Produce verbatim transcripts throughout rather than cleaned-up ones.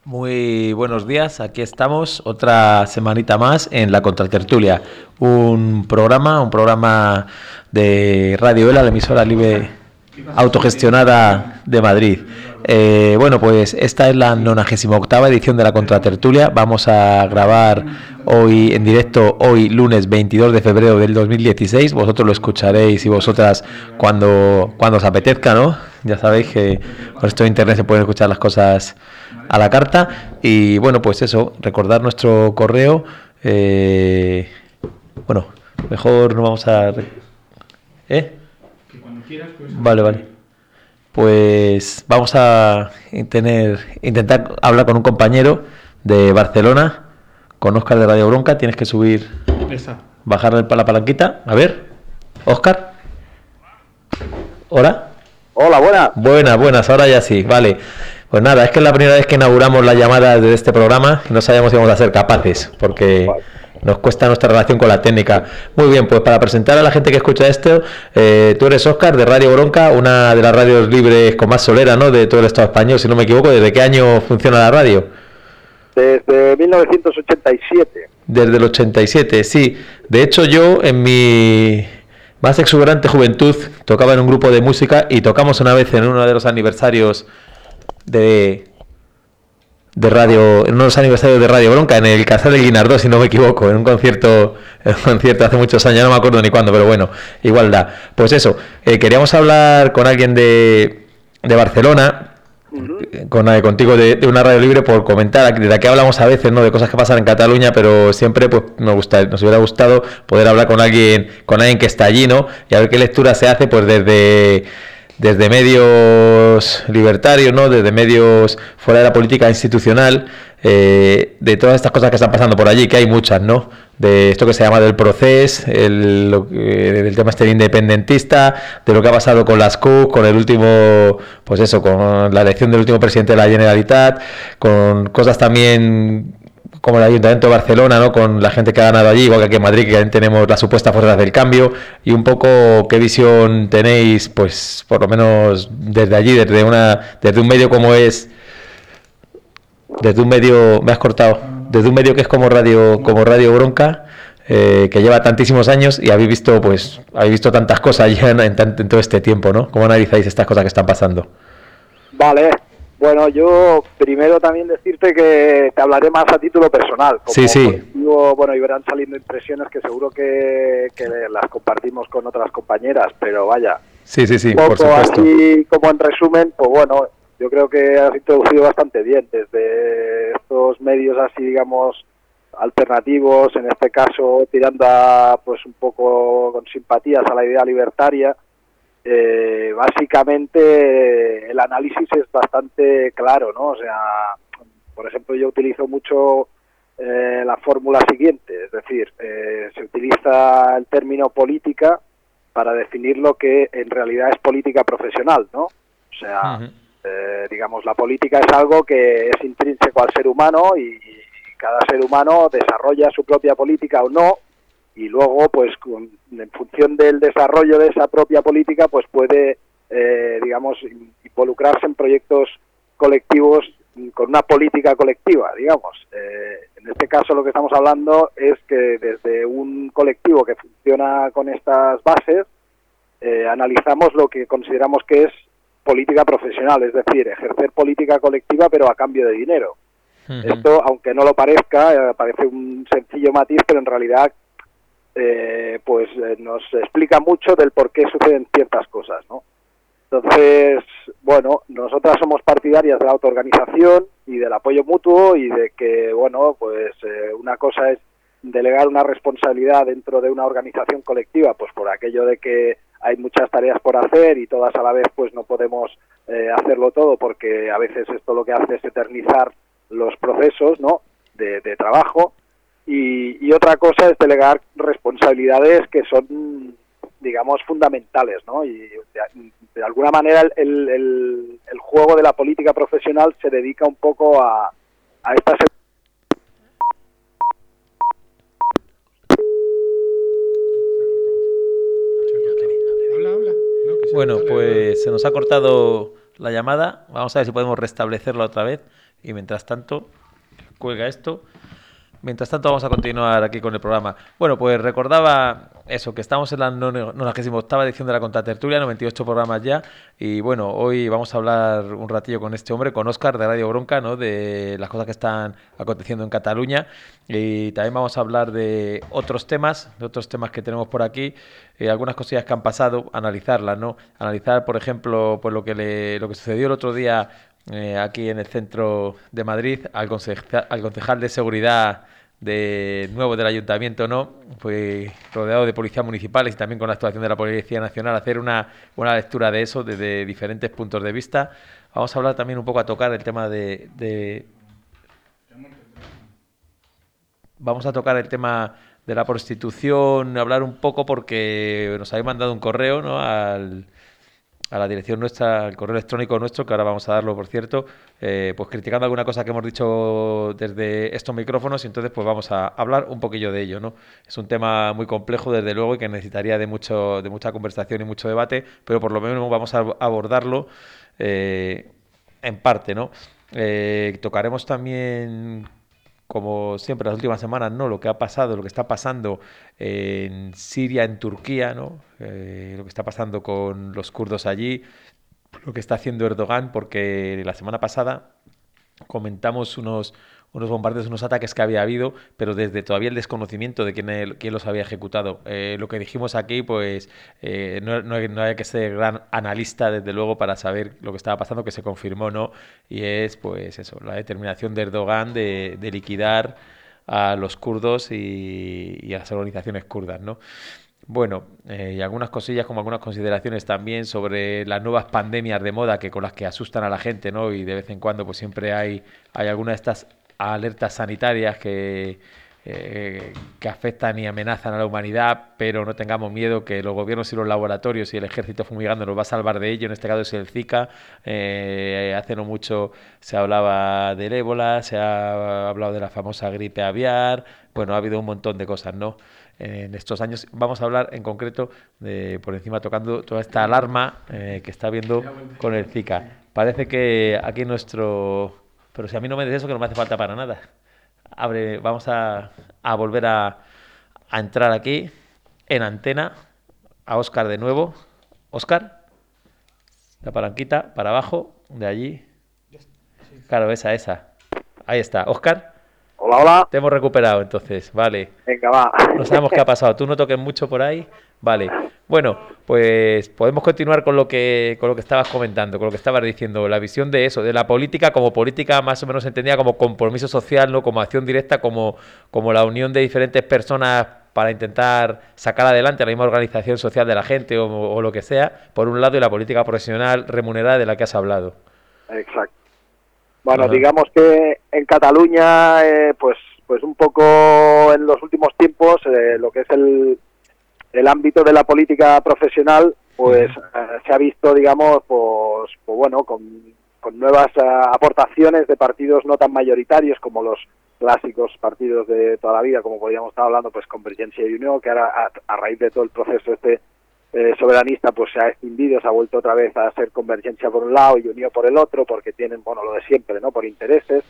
Muy buenos días, aquí estamos otra semanita más en la Contratertulia, un programa, un programa de Radio Vela, la emisora libre autogestionada de Madrid. Eh, bueno, pues esta es la nonagésima octava edición de la Contratertulia. Vamos a grabar hoy en directo, hoy lunes veintidós de febrero del dos mil dieciséis. Vosotros lo escucharéis y vosotras cuando, cuando os apetezca, ¿no? Ya sabéis que con esto de internet se pueden escuchar las cosas a la carta. Y bueno, pues eso, recordar nuestro correo. Eh, bueno, mejor no vamos a... ¿Eh? Vale, vale. Pues vamos a tener, intentar hablar con un compañero de Barcelona, con Óscar de Radio Bronca. Tienes que subir, Esa. bajar la palanquita. A ver, Óscar. ¿Hola? Hola, buenas. Buenas, buenas, ahora ya sí, vale. Pues nada, es que es la primera vez que inauguramos la llamada de este programa y no sabíamos si íbamos a ser capaces, porque vale. nos cuesta nuestra relación con la técnica. Muy bien, pues para presentar a la gente que escucha esto, eh, tú eres Óscar de Radio Bronca, una de las radios libres con más solera, ¿no?, de todo el Estado español, si no me equivoco. ¿Desde qué año funciona la radio? Desde mil novecientos ochenta y siete. Desde el ochenta y siete, sí. De hecho, yo en mi más exuberante juventud tocaba en un grupo de música y tocamos una vez en uno de los aniversarios de de radio, en unos aniversarios de Radio Bronca, en el Casal del Guinardó, si no me equivoco, en un concierto, en un concierto hace muchos años, no me acuerdo ni cuándo, pero bueno, igual da. Pues eso, eh, queríamos hablar con alguien de, de Barcelona, uh-huh. con, eh, contigo de, de una radio libre, por comentar, de la que hablamos a veces, ¿no?, de cosas que pasan en Cataluña, pero siempre pues nos gusta, nos hubiera gustado poder hablar con alguien, con alguien que está allí, ¿no?, y a ver qué lectura se hace, pues desde... desde medios libertarios, ¿no?, desde medios fuera de la política institucional, eh, de todas estas cosas que están pasando por allí, que hay muchas, ¿no?, de esto que se llama del procés, el, lo, eh, del tema este independentista, de lo que ha pasado con las C U C, con el último, pues eso, con la elección del último presidente de la Generalitat, con cosas también como el Ayuntamiento de Barcelona, ¿no?, con la gente que ha ganado allí, igual que aquí en Madrid, que también tenemos las supuestas fuerzas del cambio, y un poco qué visión tenéis, pues por lo menos desde allí, desde una desde un medio como es, desde un medio, me has cortado, desde un medio que es como Radio como Radio Bronca, eh, que lleva tantísimos años y habéis visto, pues, habéis visto tantas cosas ya en, en, en todo este tiempo, ¿no? ¿Cómo analizáis estas cosas que están pasando? Vale. Bueno, yo primero también decirte que te hablaré más a título personal. Como sí, sí. Colectivo, bueno, irán saliendo impresiones que seguro que, que las compartimos con otras compañeras, pero vaya. Sí, sí, sí, un poco por supuesto. Así como en resumen, pues bueno, yo creo que has introducido bastante bien desde estos medios así, digamos, alternativos, en este caso tirando a, pues un poco con simpatías a la idea libertaria. Eh, básicamente el análisis es bastante claro, ¿no? O sea, por ejemplo, yo utilizo mucho eh, la fórmula siguiente, es decir, eh, se utiliza el término política para definir lo que en realidad es política profesional, ¿no? O sea, uh-huh. eh, digamos, la política es algo que es intrínseco al ser humano y, y cada ser humano desarrolla su propia política o no. Y luego, pues, con, en función del desarrollo de esa propia política, pues puede, eh, digamos, involucrarse en proyectos colectivos con una política colectiva, digamos. Eh, en este caso lo que estamos hablando es que desde un colectivo que funciona con estas bases, eh, analizamos lo que consideramos que es política profesional, es decir, ejercer política colectiva pero a cambio de dinero. Uh-huh. Esto, aunque no lo parezca, eh, parece un sencillo matiz, pero en realidad Eh, pues eh, nos explica mucho del por qué suceden ciertas cosas, ¿no? Entonces, bueno, nosotras somos partidarias de la autoorganización y del apoyo mutuo y de que, bueno, pues eh, una cosa es delegar una responsabilidad dentro de una organización colectiva, pues por aquello de que hay muchas tareas por hacer y todas a la vez pues no podemos eh, hacerlo todo, porque a veces esto lo que hace es eternizar los procesos, ¿no?, de, de trabajo. Y, y otra cosa es delegar responsabilidades que son, digamos, fundamentales, ¿no? Y de, de alguna manera el, el, el juego de la política profesional se dedica un poco a, a estas... Bueno, pues se nos ha cortado la llamada. Vamos a ver si podemos restablecerla otra vez. Y mientras tanto, cuelga esto. Mientras tanto vamos a continuar aquí con el programa. Bueno, pues recordaba eso, que estamos en la noventa y octava edición de la Contratertulia, noventa y ocho programas ya, y bueno, hoy vamos a hablar un ratillo con este hombre, con Óscar de Radio Bronca, ¿no? De las cosas que están aconteciendo en Cataluña, y también vamos a hablar de otros temas, de otros temas que tenemos por aquí, eh, algunas cosillas que han pasado, analizarlas, ¿no? Analizar, por ejemplo, pues lo que le, lo que sucedió el otro día eh, aquí en el centro de Madrid, al concejal, al concejal de seguridad de nuevo del ayuntamiento, ¿no? Pues rodeado de policías municipales y también con la actuación de la Policía Nacional, hacer una, una lectura de eso desde diferentes puntos de vista. Vamos a hablar también un poco, a tocar el tema de, de... Vamos a tocar el tema de la prostitución, hablar un poco porque nos habéis mandado un correo, ¿no? Al... a la dirección nuestra, al correo electrónico nuestro, que ahora vamos a darlo, por cierto, eh, pues criticando alguna cosa que hemos dicho desde estos micrófonos, y entonces pues vamos a hablar un poquillo de ello, ¿no? Es un tema muy complejo, desde luego, y que necesitaría de mucho de mucha conversación y mucho debate, pero por lo menos vamos a abordarlo eh, en parte, ¿no? Eh, tocaremos también, como siempre, las últimas semanas, ¿no? Lo que ha pasado, lo que está pasando en Siria, en Turquía, ¿no? Eh, lo que está pasando con los kurdos allí, lo que está haciendo Erdogan, porque la semana pasada comentamos unos, unos bombardeos, unos ataques que había habido, pero desde todavía el desconocimiento de quién, el, quién los había ejecutado. Eh, lo que dijimos aquí, pues eh, no, no, hay, no hay que ser gran analista, desde luego, para saber lo que estaba pasando, que se confirmó, ¿no? Y es, pues eso, la determinación de Erdogan de, de liquidar a los kurdos y, y a las organizaciones kurdas, ¿no? Bueno, eh, y algunas cosillas, como algunas consideraciones también sobre las nuevas pandemias de moda, que con las que asustan a la gente, ¿no? Y de vez en cuando pues siempre hay, hay alguna de estas alertas sanitarias que, eh, que afectan y amenazan a la humanidad, pero no tengamos miedo, que los gobiernos y los laboratorios y el ejército fumigando nos va a salvar de ello. En este caso es el Zika. Eh, hace no mucho se hablaba del ébola, se ha hablado de la famosa gripe aviar. Bueno, ha habido un montón de cosas, ¿no? En estos años vamos a hablar en concreto de, por encima, tocando toda esta alarma eh, que está habiendo con el Zika. Parece que aquí nuestro... Pero si a mí no me des eso, que no me hace falta para nada. Abre, vamos a, a volver a, a entrar aquí en antena a Óscar de nuevo. Óscar, la palanquita para abajo, de allí. Claro, esa, esa. Ahí está, Óscar. Hola, hola. Te hemos recuperado, entonces, vale. Venga, va. No sabemos qué ha pasado. Tú no toques mucho por ahí. Vale. Bueno, pues podemos continuar con lo que con lo que estabas comentando, con lo que estabas diciendo. La visión de eso, de la política como política más o menos entendida como compromiso social, no como acción directa, como, como la unión de diferentes personas para intentar sacar adelante la misma organización social de la gente o, o lo que sea, por un lado, y la política profesional remunerada de la que has hablado. Exacto. Bueno, Ajá. digamos que en Cataluña, eh, pues pues un poco en los últimos tiempos, eh, lo que es el, el ámbito de la política profesional, pues eh, se ha visto, digamos, pues, pues bueno, con, con nuevas eh, aportaciones de partidos no tan mayoritarios como los clásicos partidos de toda la vida, como podríamos estar hablando, pues Convergencia y Unió, que ahora a, a raíz de todo el proceso este Eh, soberanista, pues se ha extinguido, se ha vuelto otra vez a ser Convergencia por un lado y Unió por el otro, porque tienen, bueno, lo de siempre, ¿no?, por intereses.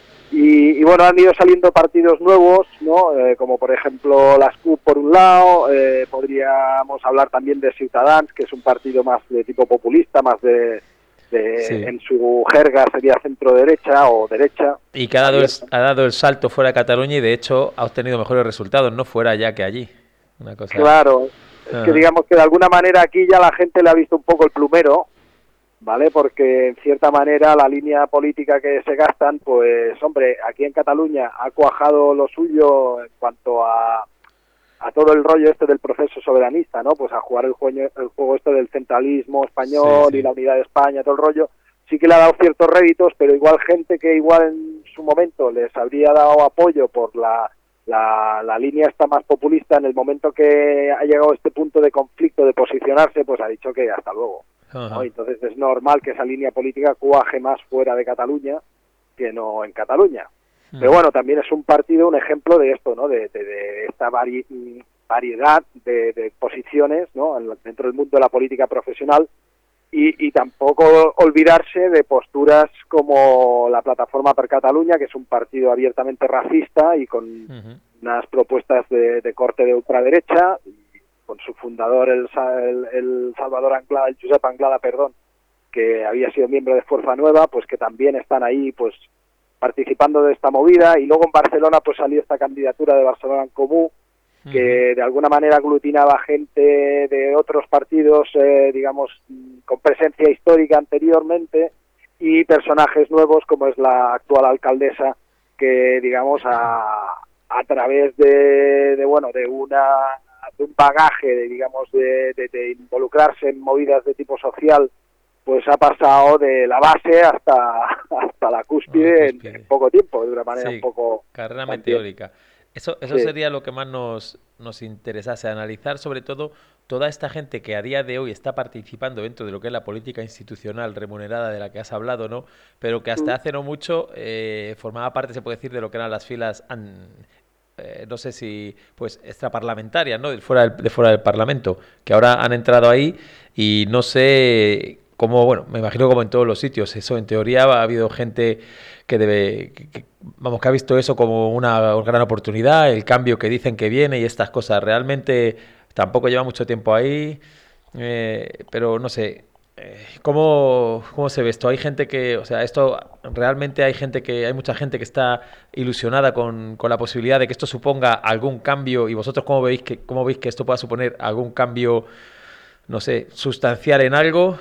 Y, y bueno, han ido saliendo partidos nuevos, ¿no?, eh, como por ejemplo las C U P por un lado, eh, podríamos hablar también de Ciutadans, que es un partido más de tipo populista, más de, de Sí. en su jerga sería centro-derecha o derecha. Y que ha dado, el, ha dado el salto fuera de Cataluña y de hecho ha obtenido mejores resultados, no fuera allá que allí. Una cosa... Claro. Es que digamos que de alguna manera aquí ya la gente le ha visto un poco el plumero, ¿vale? Porque en cierta manera la línea política que se gastan, pues hombre, aquí en Cataluña ha cuajado lo suyo en cuanto a, a todo el rollo este del proceso soberanista, ¿no? Pues a jugar el juego, el juego este del centralismo español, sí, sí, y la unidad de España, todo el rollo. Sí que le ha dado ciertos réditos, pero igual gente que igual en su momento les habría dado apoyo por la... La, la línea está más populista, en el momento que ha llegado a este punto de conflicto, de posicionarse, pues ha dicho que hasta luego, ¿no? Entonces es normal que esa línea política cuaje más fuera de Cataluña que no en Cataluña. Uh-huh. Pero bueno, también es un partido, un ejemplo de esto, ¿no? De, de, de esta vari, variedad de, de posiciones, ¿no?, dentro del mundo de la política profesional, y, y tampoco olvidarse de posturas como la Plataforma per Catalunya, que es un partido abiertamente racista y con uh-huh. unas propuestas de, de corte de ultraderecha, y con su fundador, el, el, el Salvador Anglada, el Josep Anglada, perdón, que había sido miembro de Fuerza Nueva, pues que también están ahí pues participando de esta movida. Y luego en Barcelona pues salió esta candidatura de Barcelona en Comú, que uh-huh. de alguna manera aglutinaba gente de otros partidos, eh, digamos, con presencia histórica anteriormente, y personajes nuevos como es la actual alcaldesa, que digamos a, a través de, de bueno de una de un bagaje de, digamos de, de, de involucrarse en movidas de tipo social, pues ha pasado de la base hasta hasta la cúspide, oh, cúspide. En, en poco tiempo, de una manera sí, un poco carrera meteórica. Eso, eso sí. sería lo que más nos, nos interesase, analizar sobre todo toda esta gente que a día de hoy está participando dentro de lo que es la política institucional remunerada de la que has hablado, ¿no? Pero que hasta mm. hace no mucho eh, formaba parte, se puede decir, de lo que eran las filas, an, eh, no sé si, pues, extraparlamentarias, ¿no? De fuera del, de fuera del Parlamento, que ahora han entrado ahí y no sé... Como, bueno, me imagino como en todos los sitios, eso en teoría ha habido gente que debe, que, que, vamos, que ha visto eso como una gran oportunidad, el cambio que dicen que viene y estas cosas. Realmente tampoco lleva mucho tiempo ahí, eh, pero no sé, eh, ¿cómo, ¿cómo se ve esto? Hay gente que, o sea, esto realmente hay gente que, hay mucha gente que está ilusionada con, con la posibilidad de que esto suponga algún cambio, y vosotros cómo veis que, cómo veis que esto pueda suponer algún cambio, no sé, sustancial en algo.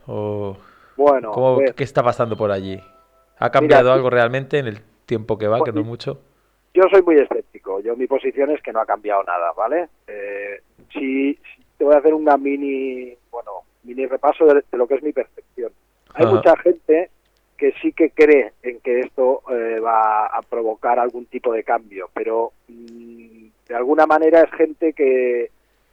¿O bueno, cómo, pues, qué está pasando por allí? ¿Ha cambiado mira, algo realmente en el tiempo que va, pues, que no es mucho? Yo soy muy escéptico. Yo mi posición es que no ha cambiado nada, ¿vale? Eh, si, si te voy a hacer una mini, bueno, mini repaso de, de lo que es mi percepción. Hay Ajá. mucha gente que sí que cree en que esto eh, va a provocar algún tipo de cambio, pero mmm, de alguna manera es gente que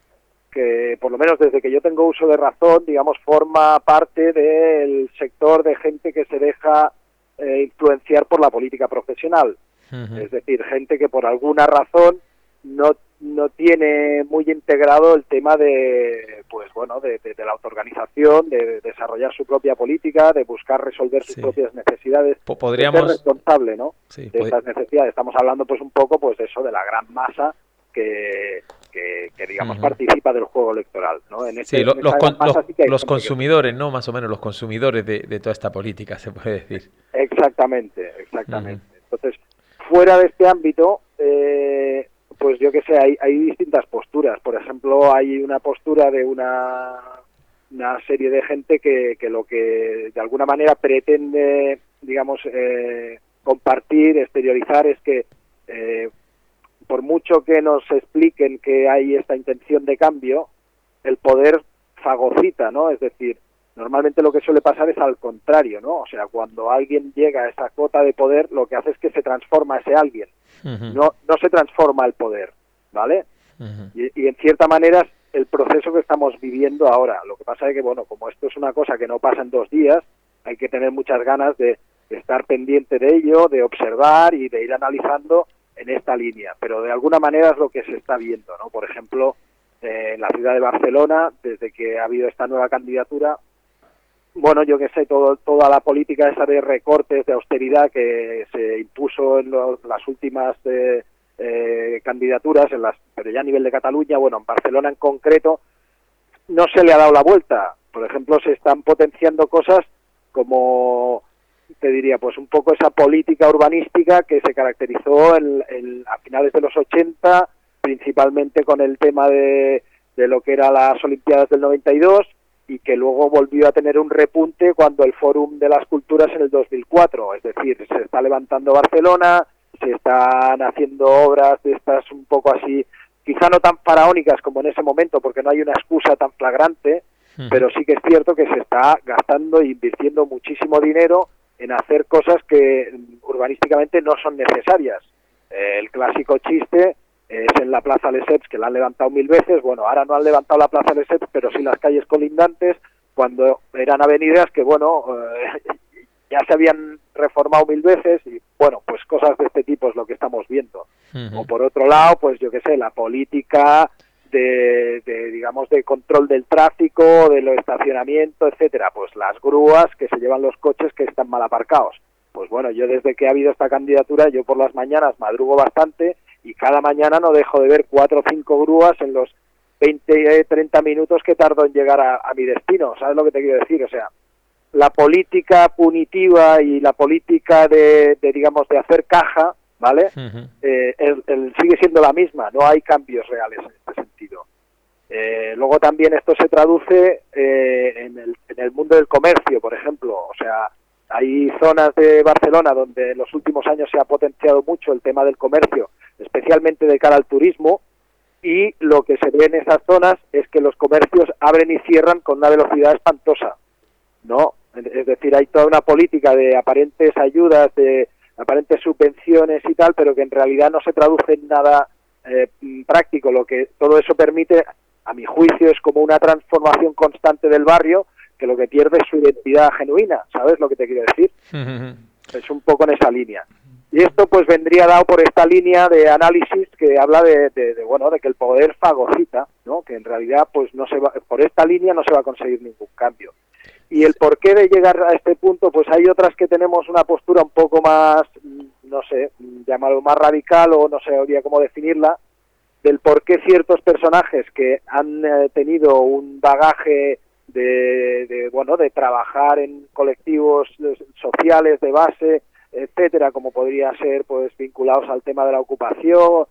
que por lo menos desde que yo tengo uso de razón, digamos, forma parte del sector de gente que se deja eh, influenciar por la política profesional. Uh-huh. Es decir, gente que por alguna razón no no tiene muy integrado el tema de, pues bueno, de, de, de la autoorganización, de, de desarrollar su propia política, de buscar resolver sus sí. propias necesidades. Podríamos... De ser responsable, ¿no? Sí, de pod... estas necesidades. Estamos hablando, pues, un poco, pues, de eso, de la gran masa que... Que, que digamos uh-huh. participa del juego electoral, ¿no? En este, sí, lo, en los, con, los, sí los consumidores, que... ¿no? Más o menos los consumidores de, de toda esta política, se puede decir. Exactamente, exactamente. Uh-huh. Entonces, fuera de este ámbito, eh, pues yo que sé, hay, hay distintas posturas. Por ejemplo, hay una postura de una, una serie de gente que, que lo que de alguna manera pretende, digamos, eh, compartir, exteriorizar, es que eh, por mucho que nos expliquen que hay esta intención de cambio, el poder fagocita, ¿no? Es decir, normalmente lo que suele pasar es al contrario, ¿no? O sea, cuando alguien llega a esa cuota de poder, lo que hace es que se transforma ese alguien. Uh-huh. No no se transforma el poder, ¿vale? Uh-huh. Y, y en cierta manera es el proceso que estamos viviendo ahora. Lo que pasa es que, bueno, como esto es una cosa que no pasa en dos días, hay que tener muchas ganas de, de estar pendiente de ello, de observar y de ir analizando en esta línea, pero de alguna manera es lo que se está viendo, ¿no? Por ejemplo, eh, en la ciudad de Barcelona, desde que ha habido esta nueva candidatura, bueno, yo que sé, todo, toda la política esa de recortes, de austeridad que se impuso en los, las últimas eh, eh, candidaturas, en las, pero ya a nivel de Cataluña, bueno, en Barcelona en concreto, no se le ha dado la vuelta. Por ejemplo, se están potenciando cosas como... te diría, pues un poco esa política urbanística que se caracterizó en, en, a finales de los ochenta, principalmente con el tema de, de lo que eran las Olimpiadas del noventa y dos, y que luego volvió a tener un repunte cuando el Fórum de las Culturas en el dos mil cuatro, es decir, se está levantando Barcelona, se están haciendo obras de estas un poco así, quizá no tan faraónicas como en ese momento, porque no hay una excusa tan flagrante, uh-huh. pero sí que es cierto que se está gastando e invirtiendo muchísimo dinero en hacer cosas que urbanísticamente no son necesarias. Eh, el clásico chiste es en la Plaza Lesseps, que la han levantado mil veces. Bueno, ahora no han levantado la Plaza Lesseps, pero sí las calles colindantes, cuando eran avenidas que, bueno, eh, ya se habían reformado mil veces, y, bueno, pues cosas de este tipo es lo que estamos viendo. Uh-huh. O por otro lado, pues yo qué sé, la política de, de, digamos, de control del tráfico, de los estacionamientos, etcétera? Pues las grúas que se llevan los coches que están mal aparcados. Pues bueno, yo desde que ha habido esta candidatura, yo por las mañanas madrugo bastante y cada mañana no dejo de ver cuatro o cinco grúas en los veinte, treinta minutos que tardo en llegar a, a mi destino. ¿Sabes lo que te quiero decir? O sea, la política punitiva y la política de, de digamos, de hacer caja, ¿vale? Uh-huh. eh, el, el sigue siendo la misma, no hay cambios reales en este sentido. Eh, luego también esto se traduce eh, en, el, en el mundo del comercio, por ejemplo. O sea, hay zonas de Barcelona donde en los últimos años se ha potenciado mucho el tema del comercio, especialmente de cara al turismo, y lo que se ve en esas zonas es que los comercios abren y cierran con una velocidad espantosa, ¿no? Es decir, hay toda una política de aparentes ayudas, de aparentes subvenciones y tal, pero que en realidad no se traduce en nada eh, práctico. Lo que todo eso permite, a mi juicio, es como una transformación constante del barrio, que lo que pierde es su identidad genuina. ¿Sabes lo que te quiero decir? Uh-huh. Es un poco en esa línea. Y esto pues vendría dado por esta línea de análisis que habla de, de, de bueno, de que el poder fagocita, ¿no? Que en realidad pues no se va, por esta línea no se va a conseguir ningún cambio. Y el porqué de llegar a este punto, pues hay otras que tenemos una postura un poco más, no sé, llamarlo más radical o no sabría cómo definirla, del por qué ciertos personajes que han eh, tenido un bagaje de, de, bueno, de trabajar en colectivos sociales de base, etcétera, como podría ser pues vinculados al tema de la ocupación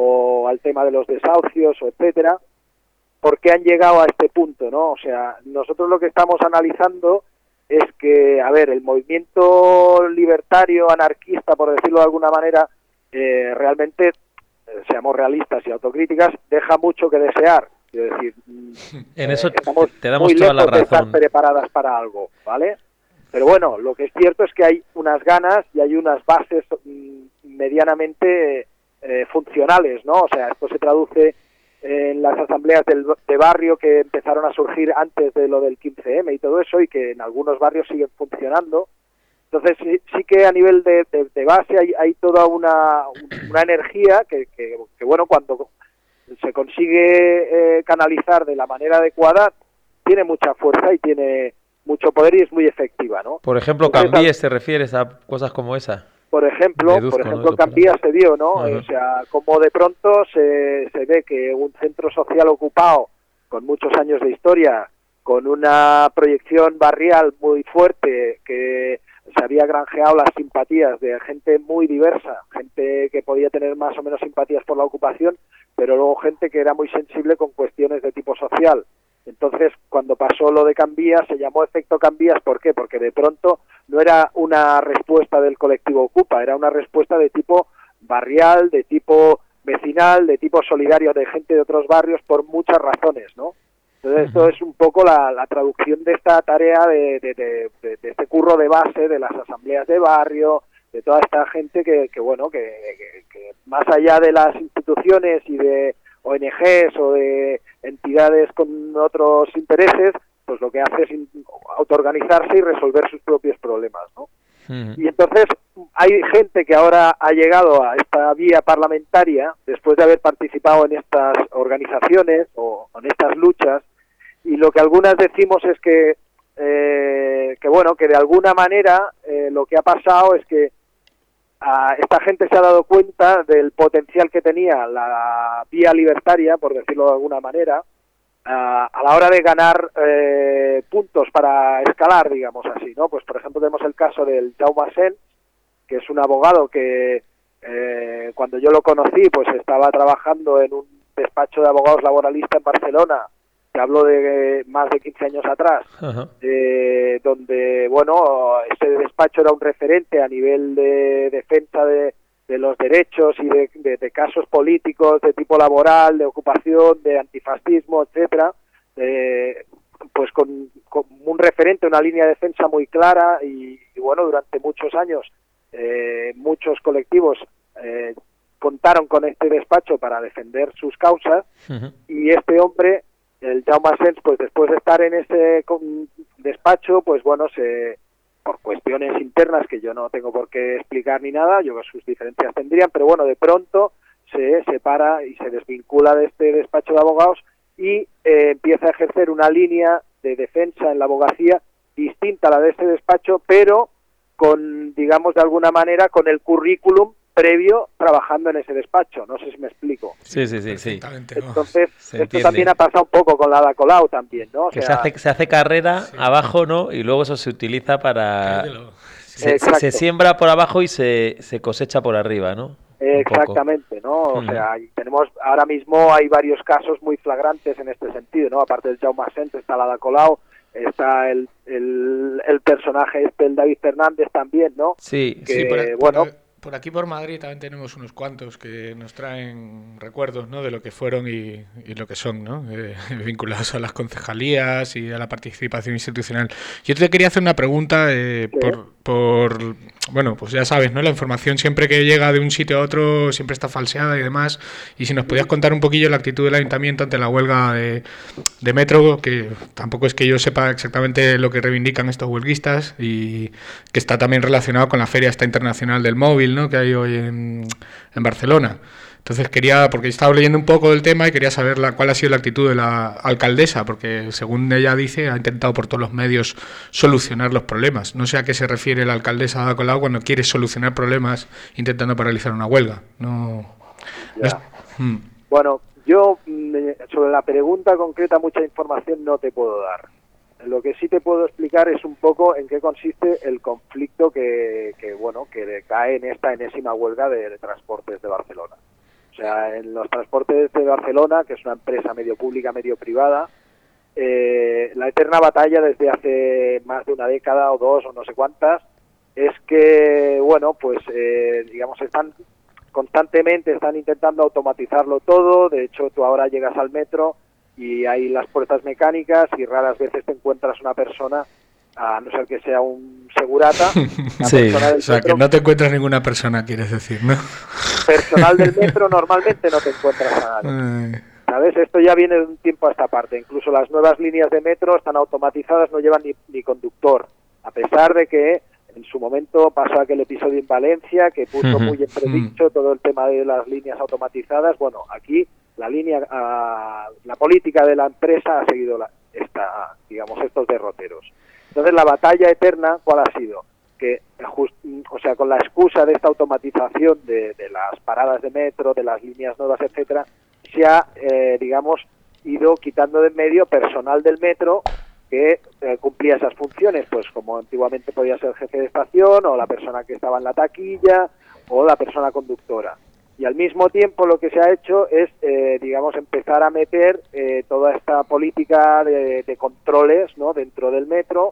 o al tema de los desahucios, o etcétera, ¿por qué han llegado a este punto, no? O sea, nosotros lo que estamos analizando es que, a ver, el movimiento libertario, anarquista, por decirlo de alguna manera, eh, realmente, eh, seamos realistas y autocríticas, deja mucho que desear. Es decir, en eso eh, estamos te damos muy toda la lejos de estar razón. preparadas para algo, ¿vale? Pero bueno, lo que es cierto es que hay unas ganas y hay unas bases mm, medianamente eh, funcionales, ¿no? O sea, esto se traduce en las asambleas del, de barrio que empezaron a surgir antes de lo del quince eme y todo eso, y que en algunos barrios siguen funcionando. Entonces sí, sí que a nivel de, de, de base hay, hay toda una, una energía que, que, que, bueno, cuando se consigue eh, canalizar de la manera adecuada, tiene mucha fuerza y tiene mucho poder y es muy efectiva, ¿no? Por ejemplo, Entonces, Cambies, ¿te refieres a cosas como esa? Por ejemplo, Deduzco, por ejemplo, ¿no? Cambies se dio, ¿no? Uh-huh. O sea, como de pronto se, se ve que un centro social ocupado con muchos años de historia, con una proyección barrial muy fuerte, que se había granjeado las simpatías de gente muy diversa, gente que podía tener más o menos simpatías por la ocupación, pero luego gente que era muy sensible con cuestiones de tipo social. Entonces, cuando pasó lo de Cambias, se llamó efecto Cambias, ¿por qué? Porque de pronto no era una respuesta del colectivo Ocupa, era una respuesta de tipo barrial, de tipo vecinal, de tipo solidario, de gente de otros barrios, por muchas razones, ¿no? Entonces, esto es un poco la, la traducción de esta tarea, de, de, de, de, de este curro de base, de las asambleas de barrio, de toda esta gente que, que bueno, que, que, que más allá de las instituciones y de O N Ges o de entidades con otros intereses, pues lo que hace es autoorganizarse y resolver sus propios problemas, ¿no? Uh-huh. Y entonces hay gente que ahora ha llegado a esta vía parlamentaria después de haber participado en estas organizaciones o en estas luchas, y lo que algunas decimos es que, eh, que bueno, que de alguna manera eh, lo que ha pasado es que Uh, esta gente se ha dado cuenta del potencial que tenía la vía libertaria, por decirlo de alguna manera, uh, a la hora de ganar eh, puntos para escalar, digamos así, ¿no? Pues por ejemplo tenemos el caso del Jaume Asens, que es un abogado que eh, cuando yo lo conocí pues estaba trabajando en un despacho de abogados laboralistas en Barcelona, que hablo de más de quince años atrás, uh-huh. eh, donde, bueno, ese despacho era un referente a nivel de defensa de, de los derechos y de, de, de casos políticos de tipo laboral, de ocupación, de antifascismo, etcétera, eh, pues con, con un referente, una línea de defensa muy clara y, y bueno, durante muchos años eh, muchos colectivos eh, contaron con este despacho para defender sus causas, uh-huh. y este hombre, el Jaume Asens, pues después de estar en ese despacho, pues bueno, se por cuestiones internas que yo no tengo por qué explicar ni nada, yo sus diferencias tendrían, pero bueno, de pronto se separa y se desvincula de este despacho de abogados y eh, empieza a ejercer una línea de defensa en la abogacía distinta a la de este despacho, pero con, digamos, de alguna manera, con el currículum previo trabajando en ese despacho. No sé si me explico. Sí, sí, sí. sí. Entonces, se esto entiende. También ha pasado un poco con la Ada Colau también, ¿no? O que sea, se, hace, se hace carrera sí. abajo, ¿no? Y luego eso se utiliza para... Se, se siembra por abajo y se, se cosecha por arriba, ¿no? Exactamente, ¿no? O hmm. sea, tenemos ahora mismo hay varios casos muy flagrantes en este sentido, ¿no? Aparte del Jaume Asens está la Ada Colau, está el, el, el personaje este, el David Fernández también, ¿no? Sí, que, sí, por, bueno... Por... Por aquí, por Madrid, también tenemos unos cuantos que nos traen recuerdos, ¿no?, de lo que fueron y, y lo que son, ¿no?, eh, vinculados a las concejalías y a la participación institucional. Yo te quería hacer una pregunta eh, ¿Sí? por, por, bueno, pues ya sabes, ¿no?, la información siempre que llega de un sitio a otro siempre está falseada y demás. Y si nos podías contar un poquillo la actitud del ayuntamiento ante la huelga de, de Metro, que tampoco es que yo sepa exactamente lo que reivindican estos huelguistas y que está también relacionado con la Feria esta internacional del móvil, ¿no?, que hay hoy en, en Barcelona. Entonces quería, porque estaba leyendo un poco del tema y quería saber la, cuál ha sido la actitud de la alcaldesa, porque según ella dice, ha intentado por todos los medios solucionar los problemas. No sé a qué se refiere la alcaldesa Ada Colau cuando quiere solucionar problemas intentando paralizar una huelga. No, no es, hmm. Bueno, yo sobre la pregunta concreta mucha información no te puedo dar. Lo que sí te puedo explicar es un poco en qué consiste el conflicto que, que bueno, que cae en esta enésima huelga de, de transportes de Barcelona. O sea, en los transportes de Barcelona, que es una empresa medio pública, medio privada, eh, la eterna batalla desde hace más de una década o dos o no sé cuántas, es que, bueno, pues, eh, digamos, están constantemente, están intentando automatizarlo todo. De hecho, tú ahora llegas al metro y hay las puertas mecánicas y raras veces te encuentras una persona, a no ser que sea un segurata. Sí, o sea, metro, que no te encuentras ninguna persona, quieres decir, ¿no? Personal del metro normalmente no te encuentras a nadie. ¿Sabes? Esto ya viene de un tiempo a esta parte. Incluso las nuevas líneas de metro están automatizadas, no llevan ni, ni conductor. A pesar de que en su momento pasó aquel episodio en Valencia que puso uh-huh. muy entredicho uh-huh. todo el tema de las líneas automatizadas. Bueno, aquí la línea, uh, la política de la empresa ha seguido la, esta, digamos, estos derroteros. Entonces la batalla eterna, ¿cuál ha sido? Que, just, o sea, con la excusa de esta automatización de, de las paradas de metro, de las líneas nuevas, etcétera, se ha, eh, digamos, ido quitando de en medio personal del metro que eh, cumplía esas funciones, pues como antiguamente podía ser el jefe de estación o la persona que estaba en la taquilla o la persona conductora. Y al mismo tiempo lo que se ha hecho es, eh, digamos, empezar a meter eh, toda esta política de, de controles, ¿no?, dentro del metro,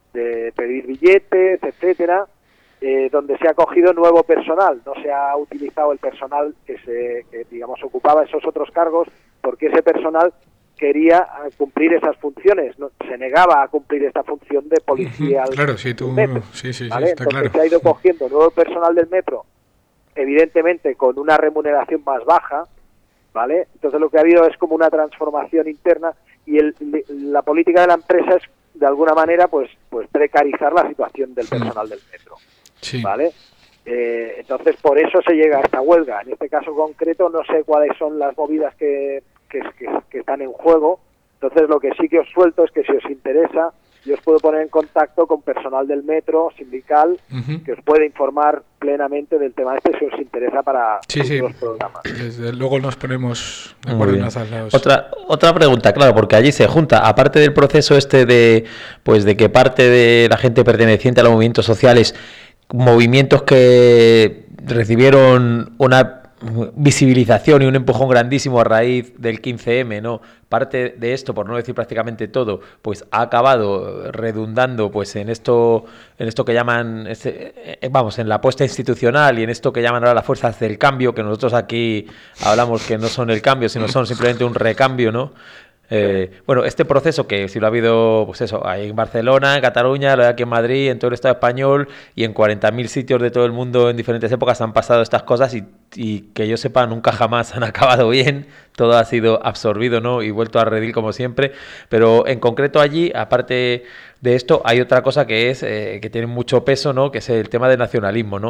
de pedir billetes, etcétera, eh, donde se ha cogido nuevo personal. No se ha utilizado el personal que se, que, digamos, ocupaba esos otros cargos, porque ese personal quería cumplir esas funciones, no, se negaba a cumplir esta función de policía. Uh-huh. Claro, sí, tú, metro, sí, sí, ¿vale? sí, está Entonces claro. se ha ido cogiendo nuevo personal del metro, evidentemente con una remuneración más baja, ¿vale? Entonces lo que ha habido es como una transformación interna y el, la política de la empresa es de alguna manera pues pues precarizar la situación del personal sí. del metro, sí. ¿vale? Eh, entonces por eso se llega a esta huelga. En este caso concreto no sé cuáles son las movidas que, que, que, que están en juego. Entonces lo que sí que os suelto es que si os interesa yo os puedo poner en contacto con personal del metro sindical uh-huh. que os puede informar plenamente del tema este si os interesa para sí, sí. los programas. Desde luego nos ponemos de acuerdo en los... Otra otra pregunta, claro, porque allí se junta, aparte del proceso este de pues de que parte de la gente perteneciente a los movimientos sociales, movimientos que recibieron una visibilización y un empujón grandísimo a raíz del quince eme, ¿no? Parte de esto, por no decir prácticamente todo, pues ha acabado redundando pues en esto en esto que llaman este, vamos, en la apuesta institucional y en esto que llaman ahora las fuerzas del cambio, que nosotros aquí hablamos que no son el cambio, sino son simplemente un recambio, ¿no? Eh, bueno, este proceso que si lo ha habido, pues eso, ahí en Barcelona, en Cataluña, lo hay aquí en Madrid, en todo el Estado español y en cuarenta mil sitios de todo el mundo en diferentes épocas han pasado estas cosas y, y que yo sepa nunca jamás han acabado bien, todo ha sido absorbido, ¿no? Y vuelto a redil como siempre, pero en concreto allí, aparte de esto, hay otra cosa que es eh, que tiene mucho peso, ¿no? Que es el tema del nacionalismo, ¿no?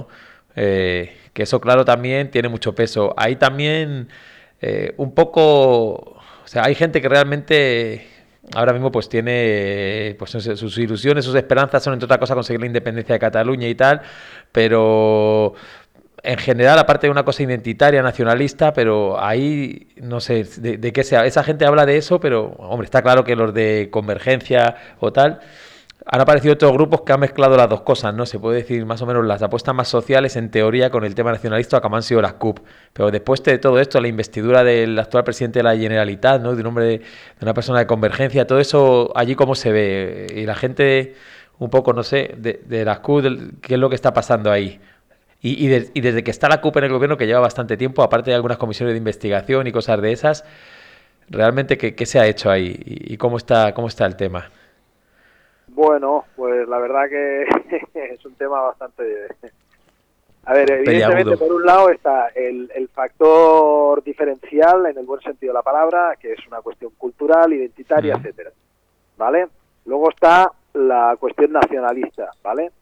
Eh, que eso, claro, también tiene mucho peso. Ahí también eh, un poco... O sea, hay gente que realmente ahora mismo pues tiene pues no sé, sus ilusiones, sus esperanzas son entre otras cosas conseguir la independencia de Cataluña y tal, pero en general, aparte de una cosa identitaria, nacionalista, pero ahí no sé de, de qué sea. Esa gente habla de eso, pero hombre, está claro que los de Convergencia o tal han aparecido otros grupos que han mezclado las dos cosas, ¿no? Se puede decir más o menos las apuestas más sociales en teoría con el tema nacionalista, como han sido las C U P. Pero después de todo esto, la investidura del actual presidente de la Generalitat, ¿no? De un hombre, de una persona de Convergencia, todo eso allí cómo se ve. Y la gente un poco, no sé, de, de las C U P, qué es lo que está pasando ahí. Y, y, de, y desde que está la C U P en el gobierno, que lleva bastante tiempo, aparte de algunas comisiones de investigación y cosas de esas, realmente qué, qué se ha hecho ahí y, y cómo está cómo está el tema. Bueno, pues la verdad que es un tema bastante... A ver, evidentemente por un lado está el, el factor diferencial, en el buen sentido de la palabra, que es una cuestión cultural, identitaria, uh-huh. etcétera, ¿vale? Luego está la cuestión nacionalista, ¿vale?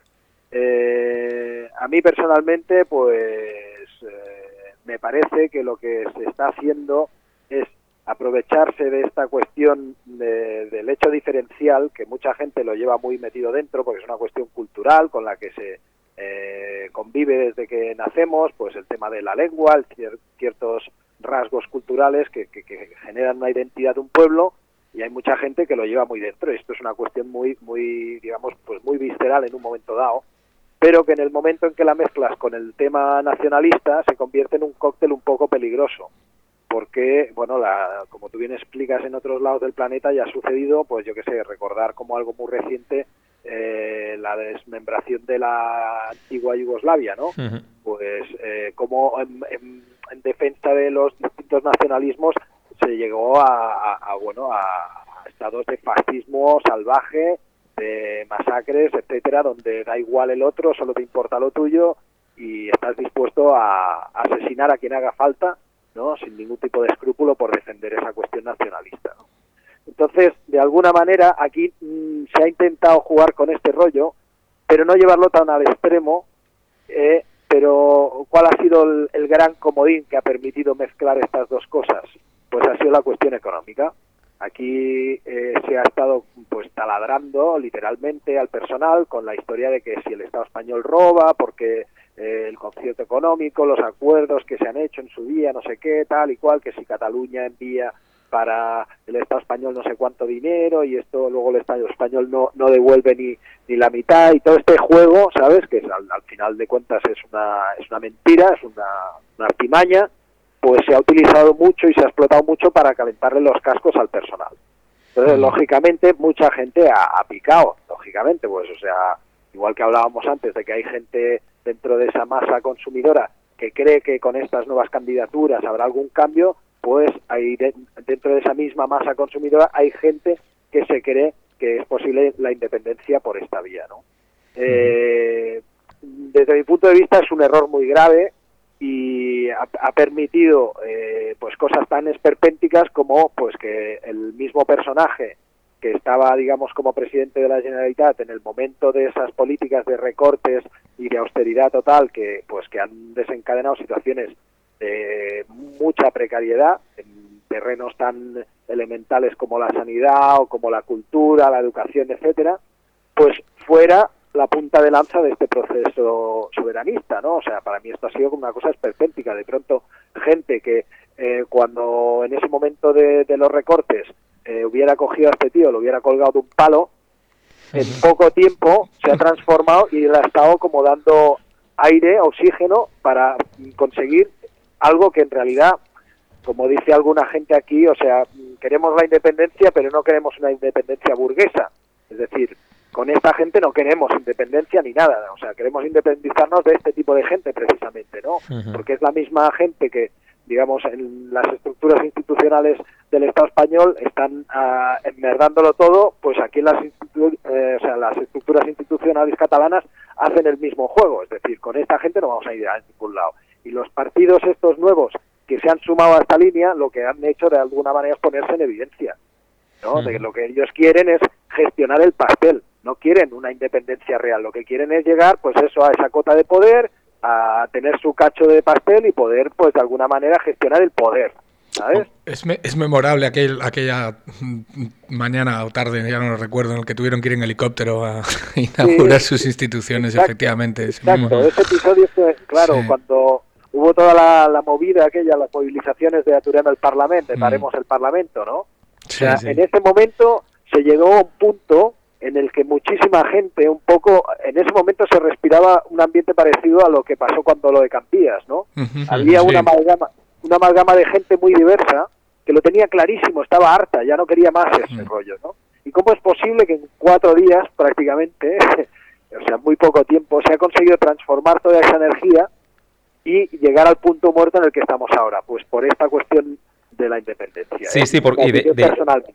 Eh, a mí personalmente, pues eh, me parece que lo que se está haciendo es aprovecharse de esta cuestión de, del hecho diferencial, que mucha gente lo lleva muy metido dentro, porque es una cuestión cultural con la que se eh, convive desde que nacemos, pues el tema de la lengua, el cier- ciertos rasgos culturales que, que, que generan una identidad de un pueblo, y hay mucha gente que lo lleva muy dentro. Esto es una cuestión muy, muy, digamos, pues muy visceral en un momento dado, pero que en el momento en que la mezclas con el tema nacionalista se convierte en un cóctel un poco peligroso. Porque, bueno, la, como tú bien explicas, en otros lados del planeta ya ha sucedido, pues yo qué sé, recordar como algo muy reciente eh, la desmembración de la antigua Yugoslavia, ¿no? Uh-huh. Pues eh, como en, en, en defensa de los distintos nacionalismos se llegó a, a, a bueno, a, a estados de fascismo salvaje, de masacres, etcétera, donde da igual el otro, solo te importa lo tuyo y estás dispuesto a, a asesinar a quien haga falta, ¿no? Sin ningún tipo de escrúpulo por defender esa cuestión nacionalista, ¿no? Entonces, de alguna manera, aquí mmm, se ha intentado jugar con este rollo, pero no llevarlo tan al extremo, eh, pero ¿cuál ha sido el, el gran comodín que ha permitido mezclar estas dos cosas? Pues ha sido la cuestión económica. Aquí eh, se ha estado pues taladrando literalmente al personal con la historia de que si el Estado español roba, porque eh, el concierto económico, los acuerdos que se han hecho en su día, no sé qué, tal y cual, que si Cataluña envía para el Estado español no sé cuánto dinero y esto luego el Estado español no, no devuelve ni, ni la mitad, y todo este juego, ¿sabes? Que al, al final de cuentas es una, es una mentira, es una, una artimaña, pues se ha utilizado mucho y se ha explotado mucho para calentarle los cascos al personal. Entonces, lógicamente, mucha gente ha, ha picado, lógicamente, pues, o sea, igual que hablábamos antes de que hay gente dentro de esa masa consumidora que cree que con estas nuevas candidaturas habrá algún cambio, pues hay de, dentro de esa misma masa consumidora hay gente que se cree que es posible la independencia por esta vía, ¿no? Eh, desde mi punto de vista es un error muy grave y ha, ha permitido eh, pues cosas tan esperpénticas como pues que el mismo personaje que estaba, digamos, como presidente de la Generalitat en el momento de esas políticas de recortes y de austeridad total que pues que han desencadenado situaciones de mucha precariedad en terrenos tan elementales como la sanidad o como la cultura, la educación, etcétera, pues fuera la punta de lanza de este proceso soberanista, ¿no? O sea, para mí esto ha sido como una cosa esperpéntica. De pronto, gente que eh, cuando en ese momento de, de los recortes eh, hubiera cogido a este tío, lo hubiera colgado de un palo, en poco tiempo se ha transformado y le ha estado como dando aire, oxígeno, para conseguir algo que en realidad, como dice alguna gente aquí, o sea, queremos la independencia, pero no queremos una independencia burguesa. Es decir, con esta gente no queremos independencia ni nada, o sea, queremos independizarnos de este tipo de gente precisamente, ¿no? Uh-huh. Porque es la misma gente que, digamos, en las estructuras institucionales del Estado español están uh, enmerdándolo todo, pues aquí en las, institu- eh, o sea, las estructuras institucionales catalanas hacen el mismo juego, es decir, con esta gente no vamos a ir a ningún lado. Y los partidos estos nuevos que se han sumado a esta línea, lo que han hecho de alguna manera es ponerse en evidencia, ¿no? Uh-huh. De que lo que ellos quieren es gestionar el pastel, no quieren una independencia real, lo que quieren es llegar, pues eso, a esa cota de poder a tener su cacho de pastel y poder, pues de alguna manera, gestionar el poder, ¿sabes? Es, me, es memorable aquel, aquella mañana o tarde, ya no lo recuerdo, en el que tuvieron que ir en helicóptero a inaugurar sí, sus instituciones, exacto, efectivamente. Exacto, ese episodio fue, claro, sí. cuando hubo toda la, la movida aquella, las movilizaciones de Aturem el Parlamento, de Paremos mm. el Parlamento, ¿no? Sí, o sea, sí. En ese momento se llegó a un punto en el que muchísima gente, un poco, en ese momento se respiraba un ambiente parecido a lo que pasó cuando lo de Campías, ¿no? Uh-huh, Había sí. una amalgama, una amalgama de gente muy diversa que lo tenía clarísimo, estaba harta, ya no quería más ese uh-huh. rollo, ¿no? ¿Y cómo es posible que en cuatro días prácticamente, o sea, muy poco tiempo, se ha conseguido transformar toda esa energía y llegar al punto muerto en el que estamos ahora? Pues por esta cuestión de la independencia. Sí, ¿eh? sí, porque... De, de,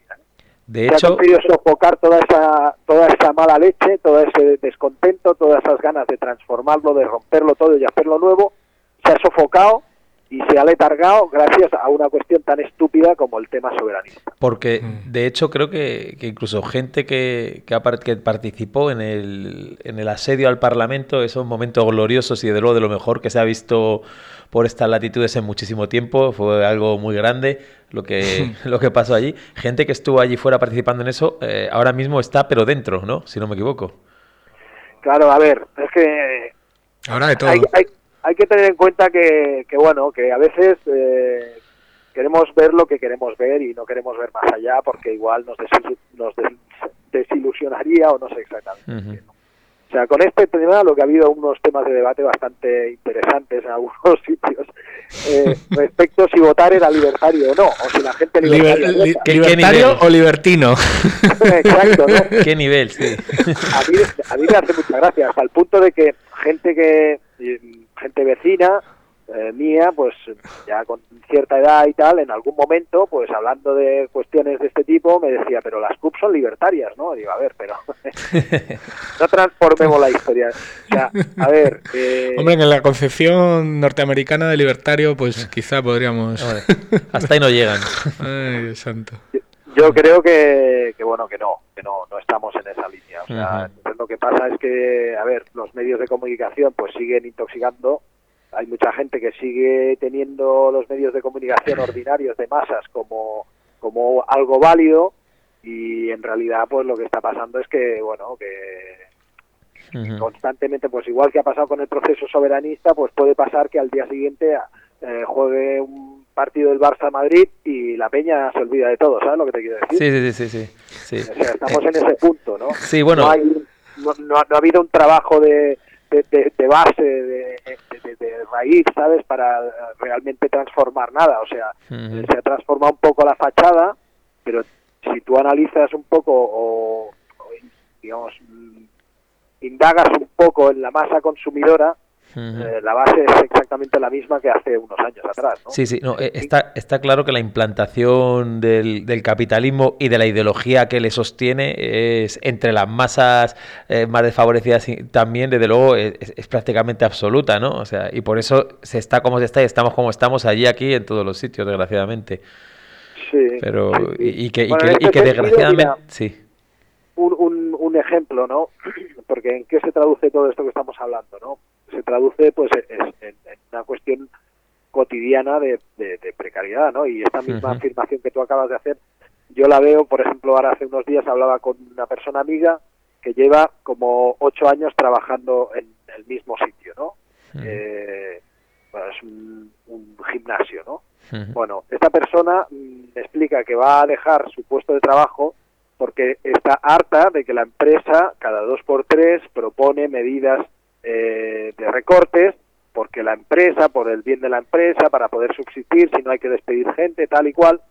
de se hecho... ha conseguido sofocar toda esa, toda esa mala leche, todo ese descontento, todas esas ganas de transformarlo, de romperlo todo y hacerlo nuevo, se ha sofocado y se ha letargado gracias a una cuestión tan estúpida como el tema soberanista. Porque, de hecho, creo que, que incluso gente que, que, ha, que participó en el, en el asedio al Parlamento, esos momentos gloriosos y de luego de lo mejor que se ha visto por estas latitudes en muchísimo tiempo, fue algo muy grande lo que, lo que pasó allí. Gente que estuvo allí fuera participando en eso, eh, ahora mismo está pero dentro, ¿no? Si no me equivoco. Claro, a ver, es que... Ahora de todo. Hay, hay... Hay que tener en cuenta que, que bueno, que a veces eh, queremos ver lo que queremos ver y no queremos ver más allá porque igual nos, desil, nos des, desilusionaría o no sé exactamente. Uh-huh. ¿no? O sea, con este tema lo que ha habido unos temas de debate bastante interesantes en algunos sitios eh, respecto si votar era libertario o no, o si la gente libertaria... Liber, li, ¿Qué, ¿Libertario qué o libertino? Exacto, ¿no? ¿Qué nivel? Sí. A mí, a mí me hace mucha gracia, hasta el punto de que gente que... gente vecina eh, mía, pues ya con cierta edad y tal, en algún momento, pues hablando de cuestiones de este tipo, me decía, pero las C U P son libertarias, ¿no? Digo, a ver, pero no transformemos la historia. O sea, a ver... Eh... Hombre, en la concepción norteamericana de libertario, pues quizá podríamos... Vale. Hasta ahí no llegan. Ay, Dios santo. Yo, yo creo que, que, bueno, que no, que no, no estamos en esa línea. O sea, uh-huh. lo que pasa es que, a ver, los medios de comunicación pues siguen intoxicando. Hay mucha gente que sigue teniendo los medios de comunicación ordinarios de masas como, como algo válido y en realidad pues lo que está pasando es que, bueno, que uh-huh. constantemente, pues igual que ha pasado con el proceso soberanista, pues puede pasar que al día siguiente eh, juegue un partido del Barça-Madrid y la peña se olvida de todo, ¿sabes lo que te quiero decir? Sí, sí, sí, sí. sí. O sea, estamos en ese punto, ¿no? Sí, bueno. No, hay, no, no, no ha habido un trabajo de... De, de, de base, de, de, de raíz, ¿sabes? Para realmente transformar nada. O sea, uh-huh. se ha transformado un poco la fachada, pero si tú analizas un poco o, o digamos, indagas un poco en la masa consumidora, uh-huh. eh, la base es exactamente la misma que hace unos años atrás, ¿no? Sí, sí, no, está, está claro que la implantación del, del capitalismo y de la ideología que le sostiene es entre las masas eh, más desfavorecidas también, desde luego, es, es prácticamente absoluta, ¿no? O sea, y por eso se está como se está y estamos como estamos allí, aquí, en todos los sitios, desgraciadamente. Sí. Pero, sí, sí. y, y que, bueno, y que, y que sentido, desgraciadamente, mira, sí. Un, un, un ejemplo, ¿no? Porque ¿en qué se traduce todo esto que estamos hablando, no? Se traduce, pues, en, en, en una cuestión cotidiana de, de, de precariedad, ¿no? Y esta misma uh-huh. afirmación que tú acabas de hacer, yo la veo, por ejemplo, ahora hace unos días hablaba con una persona amiga que lleva como ocho años trabajando en el mismo sitio, ¿no? Uh-huh. Eh, bueno, es un, un gimnasio, ¿no? Uh-huh. Bueno, esta persona me explica que va a dejar su puesto de trabajo porque está harta de que la empresa cada dos por tres propone medidas eh, de recortes, porque la empresa, por el bien de la empresa, para poder subsistir, si no hay que despedir gente, tal y cual.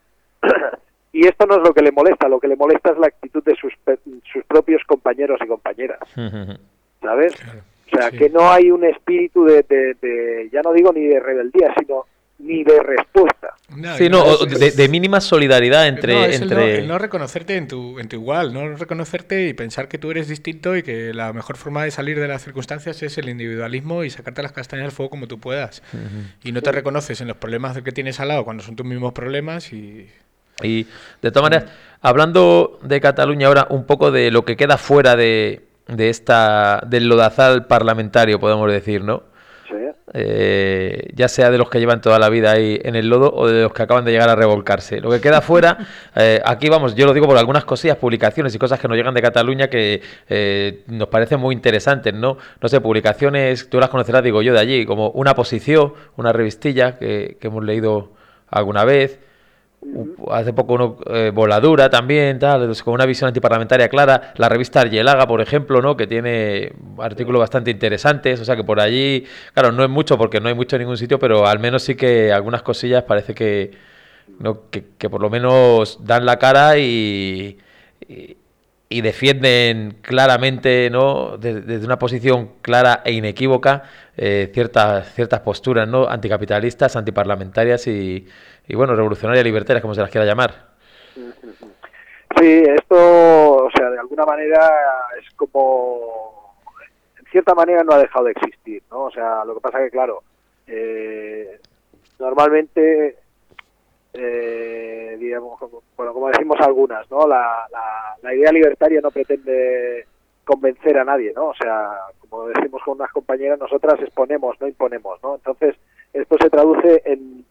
Y esto no es lo que le molesta, lo que le molesta es la actitud de sus, sus propios compañeros y compañeras, ¿sabes? O sea, sí. que no hay un espíritu de, de, de, ya no digo ni de rebeldía, sino ni de respuesta. No, sí, no, es, de, de mínima solidaridad entre... No, es entre... El, no, el no reconocerte en tu, en tu igual, no reconocerte y pensar que tú eres distinto y que la mejor forma de salir de las circunstancias es el individualismo y sacarte las castañas del fuego como tú puedas. Uh-huh. Y no te reconoces en los problemas que tienes al lado cuando son tus mismos problemas y... Y de todas maneras, hablando de Cataluña ahora, un poco de lo que queda fuera de, de esta del lodazal parlamentario, podemos decir, ¿no? Sí. Eh, ya sea de los que llevan toda la vida ahí en el lodo o de los que acaban de llegar a revolcarse. Lo que queda fuera, eh, aquí vamos, yo lo digo por algunas cosillas, publicaciones y cosas que nos llegan de Cataluña que eh, nos parecen muy interesantes, ¿no? No sé, publicaciones, tú las conocerás, digo yo, de allí, como Una Posición, una revistilla que, que hemos leído alguna vez. Hace poco uno, eh, Voladura también, tal, con una visión antiparlamentaria clara. La revista Argelaga, por ejemplo, ¿no? Que tiene artículos bastante interesantes. O sea que por allí, claro, no es mucho porque no hay mucho en ningún sitio, pero al menos sí que algunas cosillas parece que, ¿no? que, que por lo menos dan la cara y, y, y defienden claramente, ¿no? Desde, desde una posición clara e inequívoca eh, ciertas, ciertas posturas, ¿no? Anticapitalistas, antiparlamentarias y y bueno, revolucionarias, libertarias, como se las quiera llamar. Sí, esto, o sea, de alguna manera es como, en cierta manera no ha dejado de existir, ¿no? O sea, lo que pasa que, claro, eh, normalmente, eh, digamos, bueno, como decimos algunas, ¿no? La, la, la idea libertaria no pretende convencer a nadie, ¿no? O sea, como decimos con unas compañeras, nosotras exponemos, no imponemos, ¿no? Entonces, esto se traduce en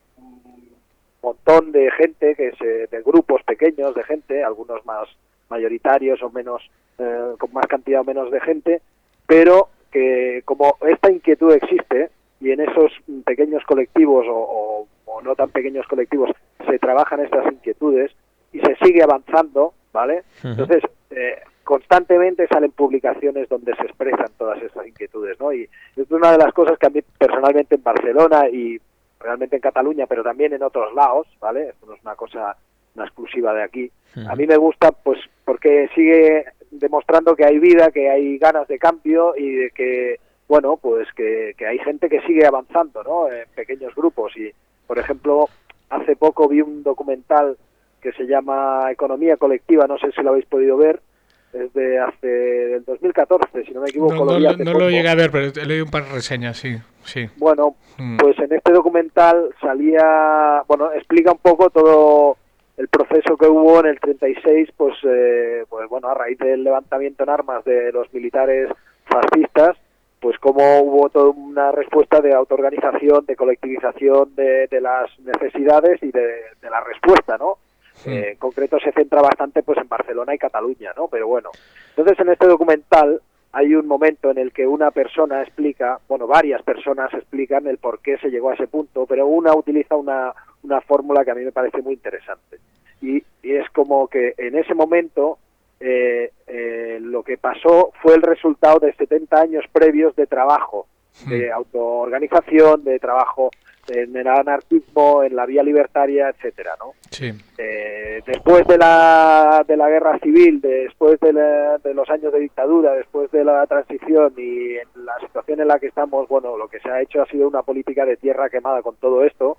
montón de gente, que se, de grupos pequeños de gente, algunos más mayoritarios o menos, eh, con más cantidad o menos de gente, pero que como esta inquietud existe y en esos pequeños colectivos o, o, o no tan pequeños colectivos se trabajan estas inquietudes y se sigue avanzando, ¿vale? Uh-huh. Entonces, eh, constantemente salen publicaciones donde se expresan todas estas inquietudes, ¿no? Y es una de las cosas que a mí personalmente en Barcelona y realmente en Cataluña, pero también en otros lados, ¿vale? Esto no es una cosa, una exclusiva de aquí. Uh-huh. A mí me gusta, pues, porque sigue demostrando que hay vida, que hay ganas de cambio y de que, bueno, pues que, que hay gente que sigue avanzando, ¿no? En pequeños grupos. Y, por ejemplo, hace poco vi un documental que se llama Economía Colectiva, no sé si lo habéis podido ver, es de hace del dos mil catorce, si no me equivoco. No, lo no, vi hace no poco. lo llegué a ver, pero he leído un par de reseñas, sí, sí. Bueno, mm. pues en este documental salía, bueno, explica un poco todo el proceso que hubo en el treinta y seis, pues, eh, pues bueno, a raíz del levantamiento en armas de los militares fascistas, pues cómo hubo toda una respuesta de autoorganización, de colectivización de, de las necesidades y de, de la respuesta, ¿no? Eh, en concreto se centra bastante pues en Barcelona y Cataluña, ¿no? Pero bueno, entonces en este documental hay un momento en el que una persona explica, bueno, varias personas explican el por qué se llegó a ese punto, pero una utiliza una, una fórmula que a mí me parece muy interesante. Y, y es como que en ese momento eh, eh, lo que pasó fue el resultado de setenta años previos de trabajo, de autoorganización, de trabajo en el anarquismo, en la vía libertaria, etcétera, ¿no? Sí. Eh, después de la de la guerra civil, después de, la, de los años de dictadura, después de la transición y en la situación en la que estamos, bueno, lo que se ha hecho ha sido una política de tierra quemada con todo esto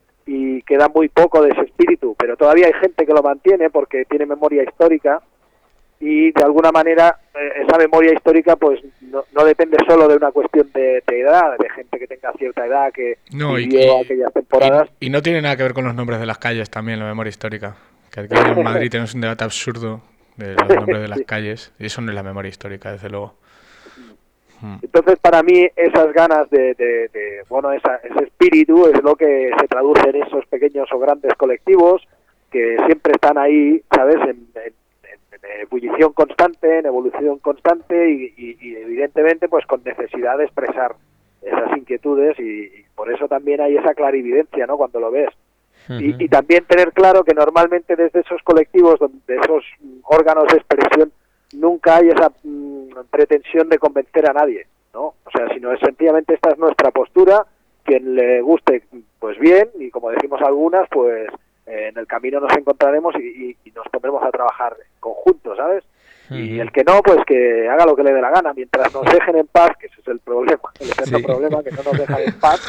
y queda muy poco de ese espíritu, pero todavía hay gente que lo mantiene porque tiene memoria histórica y de alguna manera eh, esa memoria histórica pues no, no depende solo de una cuestión de, de edad, de gente que tenga cierta edad que no, vivió y, aquellas temporadas. Y, y no tiene nada que ver con los nombres de las calles también, la memoria histórica. Que aquí en Madrid tenemos un debate absurdo de los nombres de las sí. calles y eso no es la memoria histórica, desde luego. Entonces, para mí, esas ganas de, de, de bueno, esa, ese espíritu es lo que se traduce en esos pequeños o grandes colectivos que siempre están ahí, ¿sabes?, en, en en ebullición constante, en evolución constante y, y, y evidentemente pues con necesidad de expresar esas inquietudes y, y por eso también hay esa clarividencia, ¿no?, cuando lo ves. Uh-huh. y, y también tener claro que normalmente desde esos colectivos, de esos órganos de expresión, nunca hay esa mm, pretensión de convencer a nadie, ¿no? O sea, sino es sencillamente esta es nuestra postura, quien le guste, pues bien, y como decimos algunas, pues Eh, en el camino nos encontraremos y, y, y nos pondremos a trabajar en conjunto, ¿sabes? Uh-huh. Y el que no, pues que haga lo que le dé la gana, mientras nos dejen en paz, que ese es el problema, el eterno sí. problema, que no nos dejan en paz.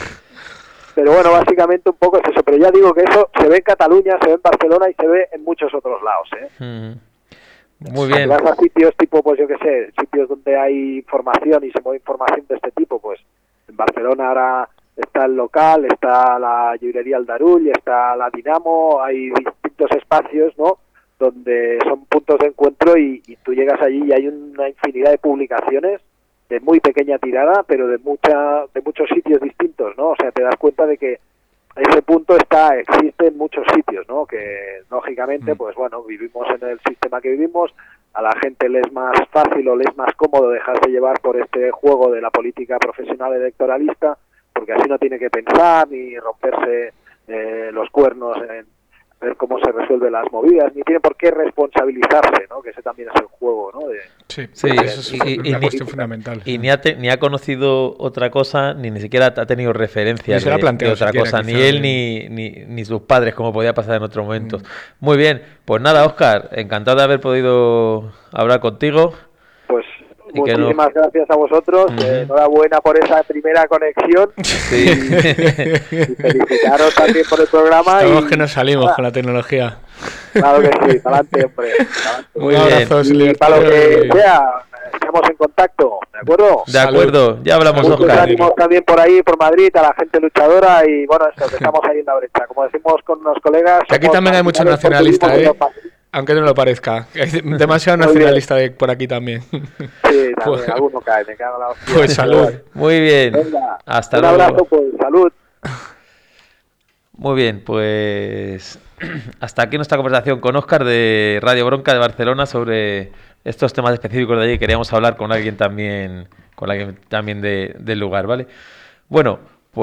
Pero bueno, básicamente un poco es eso, pero ya digo que eso se ve en Cataluña, se ve en Barcelona y se ve en muchos otros lados, ¿eh? Uh-huh. Muy bien. Si vas a sitios tipo, pues yo qué sé, sitios donde hay información y se mueve información de este tipo, pues en Barcelona ahora está el local, está la llibrería Aldarull, está la Dinamo, hay distintos espacios, ¿no?, donde son puntos de encuentro y, y tú llegas allí y hay una infinidad de publicaciones de muy pequeña tirada, pero de mucha de muchos sitios distintos, ¿no? O sea, te das cuenta de que ese punto está existe en muchos sitios, ¿no? Que lógicamente, pues bueno, vivimos en el sistema que vivimos, a la gente le es más fácil o le es más cómodo dejarse llevar por este juego de la política profesional electoralista, porque así no tiene que pensar ni romperse eh, los cuernos en ver cómo se resuelven las movidas, ni tiene por qué responsabilizarse, ¿no? Que ese también es el juego, ¿no? De, sí, sí, de, eso es y, una y, cuestión y, fundamental. Y ni ha, te, ni ha conocido otra cosa, ni ni siquiera ha tenido referencias de, de otra cosa, ni él ni, ni, ni sus padres, como podía pasar en otros momentos. Mm. Muy bien, pues nada, Óscar, encantado de haber podido hablar contigo. Pues muchísimas no... gracias a vosotros, uh-huh. eh, enhorabuena por esa primera conexión. Sí. Y, y felicitaros también por el programa. Estamos y, que nos salimos nada. Con la tecnología. Claro que sí, adelante, hombre. Adelante. Muy Un abrazo, bien. Y para lo que sea, estamos en contacto, ¿de acuerdo? De acuerdo, ya hablamos, Muchos Óscar. ánimos también por ahí, por Madrid, a la gente luchadora y bueno, eso, que estamos ahí en la brecha. Como decimos con los colegas... Que aquí también hay muchos nacionalistas, ¿eh? Aunque no lo parezca. Hay demasiado nacionalista de por aquí también. Sí, también, pues, alguno cae, me cago en la hostia. Pues salud. Muy bien. Venga, hasta un luego. Un abrazo, pues, salud. Muy bien, pues hasta aquí nuestra conversación con Óscar de Radio Bronca de Barcelona sobre estos temas específicos de allí. Queríamos hablar con alguien también, con alguien también de, del lugar, ¿vale? Bueno,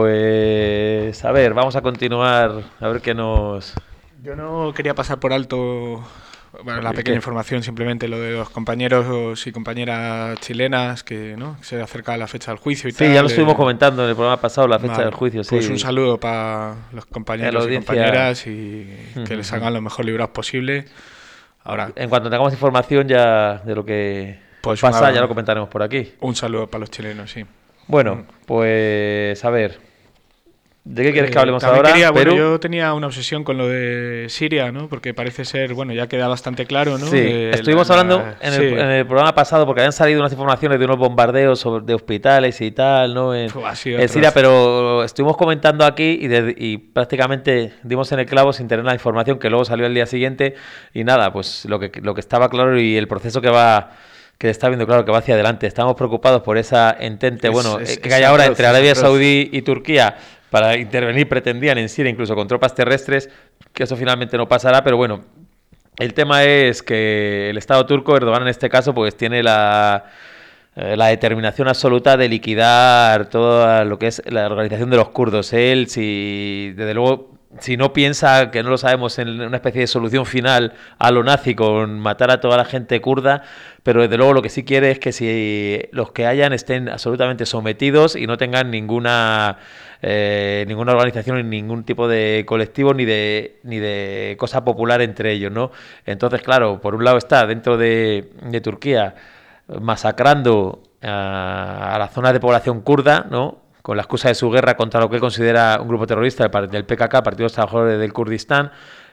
pues a ver, vamos a continuar, a ver qué nos... Yo no quería pasar por alto bueno, la pequeña información, simplemente lo de los compañeros y compañeras chilenas que no se acerca la fecha del juicio y sí, tal. Sí, ya lo estuvimos eh, comentando en el programa pasado, la fecha vale, del juicio. Sí. Pues un saludo para los compañeros y compañeras y uh-huh. que les hagan lo mejor librados posible. Ahora, en cuanto tengamos información ya de lo que pues pasa, una, ya lo comentaremos por aquí. Un saludo para los chilenos, sí. Bueno, pues a ver... ¿De qué quieres que hablemos eh, ahora? Quería, Perú. Bueno, yo tenía una obsesión con lo de Siria, ¿no? Porque parece ser, bueno, ya queda bastante claro, ¿no? Sí, eh, estuvimos la, hablando la, en, sí. el, en el programa pasado porque habían salido unas informaciones de unos bombardeos sobre, de hospitales y tal, ¿no? En, Uf, en Siria, pero estuvimos comentando aquí y, de, y prácticamente dimos en el clavo sin tener la información que luego salió el día siguiente y nada, pues lo que, lo que estaba claro y el proceso que va... que está viendo claro que va hacia adelante. Estamos preocupados por esa entente, es, bueno, es, que hay ahora atroz, entre Arabia Saudí y Turquía para intervenir, pretendían en Siria, incluso con tropas terrestres, que eso finalmente no pasará, pero bueno, el tema es que el Estado turco, Erdogan en este caso, pues tiene la, eh, la determinación absoluta de liquidar toda lo que es la organización de los kurdos. Él, si desde luego... si no piensa, que no lo sabemos, en una especie de solución final a lo nazi con matar a toda la gente kurda, pero desde luego lo que sí quiere es que si los que hayan estén absolutamente sometidos y no tengan ninguna eh, ninguna organización, ni ningún tipo de colectivo ni de ni de cosa popular entre ellos, ¿no? Entonces, claro, por un lado está dentro de, de Turquía masacrando a, a la zona de población kurda, ¿no?, con la excusa de su guerra contra lo que él considera un grupo terrorista del P K K, Partido de los Trabajadores del Kurdistán.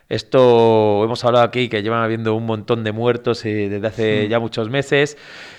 Esto hemos hablado aquí, que llevan habiendo un montón de muertos eh, desde hace sí. ya muchos meses.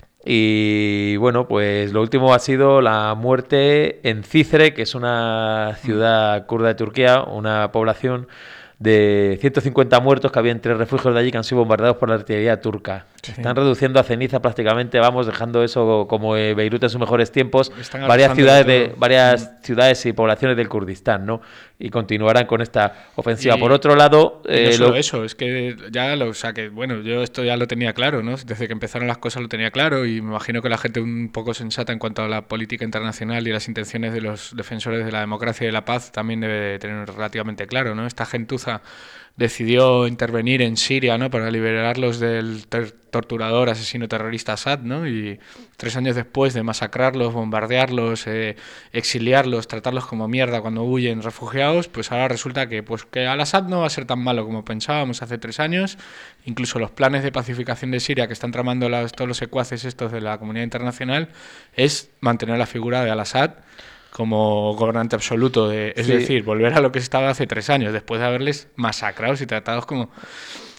Y bueno, pues lo último ha sido la muerte en Cizre, que es una ciudad kurda de Turquía, una población de ciento cincuenta muertos que había en tres refugios de allí que han sido bombardeados por la artillería turca. Sí. Están reduciendo a ceniza prácticamente, vamos, dejando eso como eh, Beirut en sus mejores tiempos, varias ciudades de, de varias mm. ciudades y poblaciones del Kurdistán, ¿no? Y continuarán con esta ofensiva. Y, por otro lado... Eh, no solo lo... eso, es que ya lo... O sea, que bueno, yo esto ya lo tenía claro, ¿no? Desde que empezaron las cosas lo tenía claro y me imagino que la gente un poco sensata en cuanto a la política internacional y las intenciones de los defensores de la democracia y de la paz también debe tener relativamente claro, ¿no? Esta gentuza decidió intervenir en Siria, ¿no?, para liberarlos del ter- torturador, asesino terrorista Assad, ¿no? Y tres años después de masacrarlos, bombardearlos, eh, exiliarlos, tratarlos como mierda cuando huyen refugiados, pues ahora resulta que, pues, que al-Assad no va a ser tan malo como pensábamos hace tres años. Incluso los planes de pacificación de Siria que están tramando las, todos los secuaces estos de la comunidad internacional es mantener la figura de al-Assad como gobernante absoluto, de, es sí. decir, volver a lo que se estaba hace tres años, después de haberles masacrados y tratados como...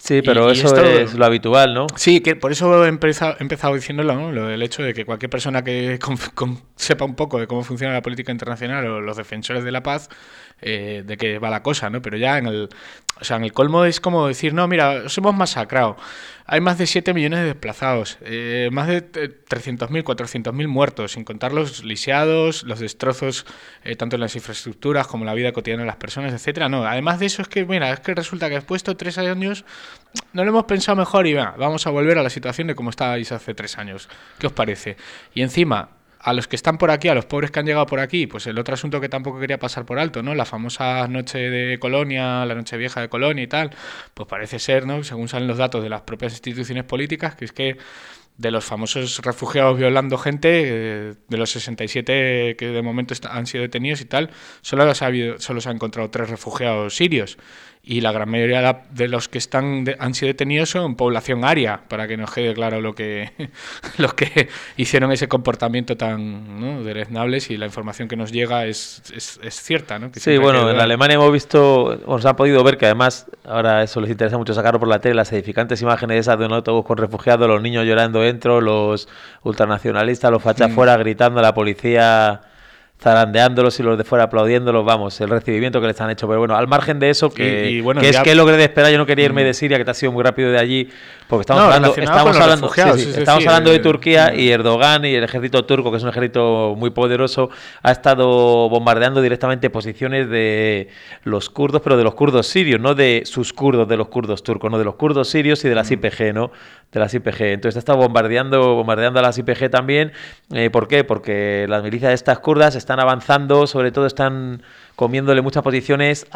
Sí, pero y, eso y esto, es lo habitual, ¿no? Sí, que por eso he empezado, he empezado diciéndolo, ¿no? Lo del hecho de que cualquier persona que con, con, sepa un poco de cómo funciona la política internacional o los defensores de la paz, eh, de qué va la cosa, ¿no? Pero ya en el, o sea, en el colmo es como decir, no, mira, os hemos masacrado. Hay más de siete millones de desplazados, eh, más de trescientos mil, cuatrocientos mil muertos, sin contar los lisiados, los destrozos eh, tanto en las infraestructuras como en la vida cotidiana de las personas, etcétera. No, además de eso es que, mira, es que resulta que después de tres años no lo hemos pensado mejor y va, vamos a volver a la situación de como estabais hace tres años. ¿Qué os parece? Y encima, a los que están por aquí, a los pobres que han llegado por aquí, pues el otro asunto que tampoco quería pasar por alto, ¿no? La famosa noche de Colonia, la noche vieja de Colonia y tal, pues parece ser, ¿no? Según salen los datos de las propias instituciones políticas, que es que de los famosos refugiados violando gente, eh, de los sesenta y siete que de momento está, han sido detenidos y tal, solo, ha habido, solo se han encontrado tres refugiados sirios. Y la gran mayoría de, la, de los que están de, han sido detenidos son población aria, para que nos quede claro lo que los que hicieron ese comportamiento tan, ¿no?, deleznable, y la información que nos llega es, es, es cierta, ¿no? Que sí, bueno, en Alemania hemos visto, os ha podido ver que además, ahora eso les interesa mucho sacarlo por la tele, las edificantes imágenes esas de un autobús con refugiados, los niños llorando dentro, los ultranacionalistas, los fachas mm. fuera gritando a la policía, zarandeándolos y los de fuera aplaudiéndolos, vamos, el recibimiento que les han hecho. Pero bueno, al margen de eso, que, y, y bueno, que es ya... que logré de esperar, yo no quería irme de Siria, que te ha sido muy rápido de allí, porque estamos no, hablando, estamos hablando, sí, sí, sí, estamos sí, hablando de Turquía y Erdogan y el ejército turco, que es un ejército muy poderoso, ha estado bombardeando directamente posiciones de los kurdos, pero de los kurdos sirios, no de sus kurdos, de los kurdos turcos, no de los kurdos sirios y de las I P G, ¿no? De las I P G. Entonces ha estado bombardeando, bombardeando a las I P G también. Eh, ¿Por qué? Porque las milicias de estas kurdas están avanzando, sobre todo están comiéndole muchas posiciones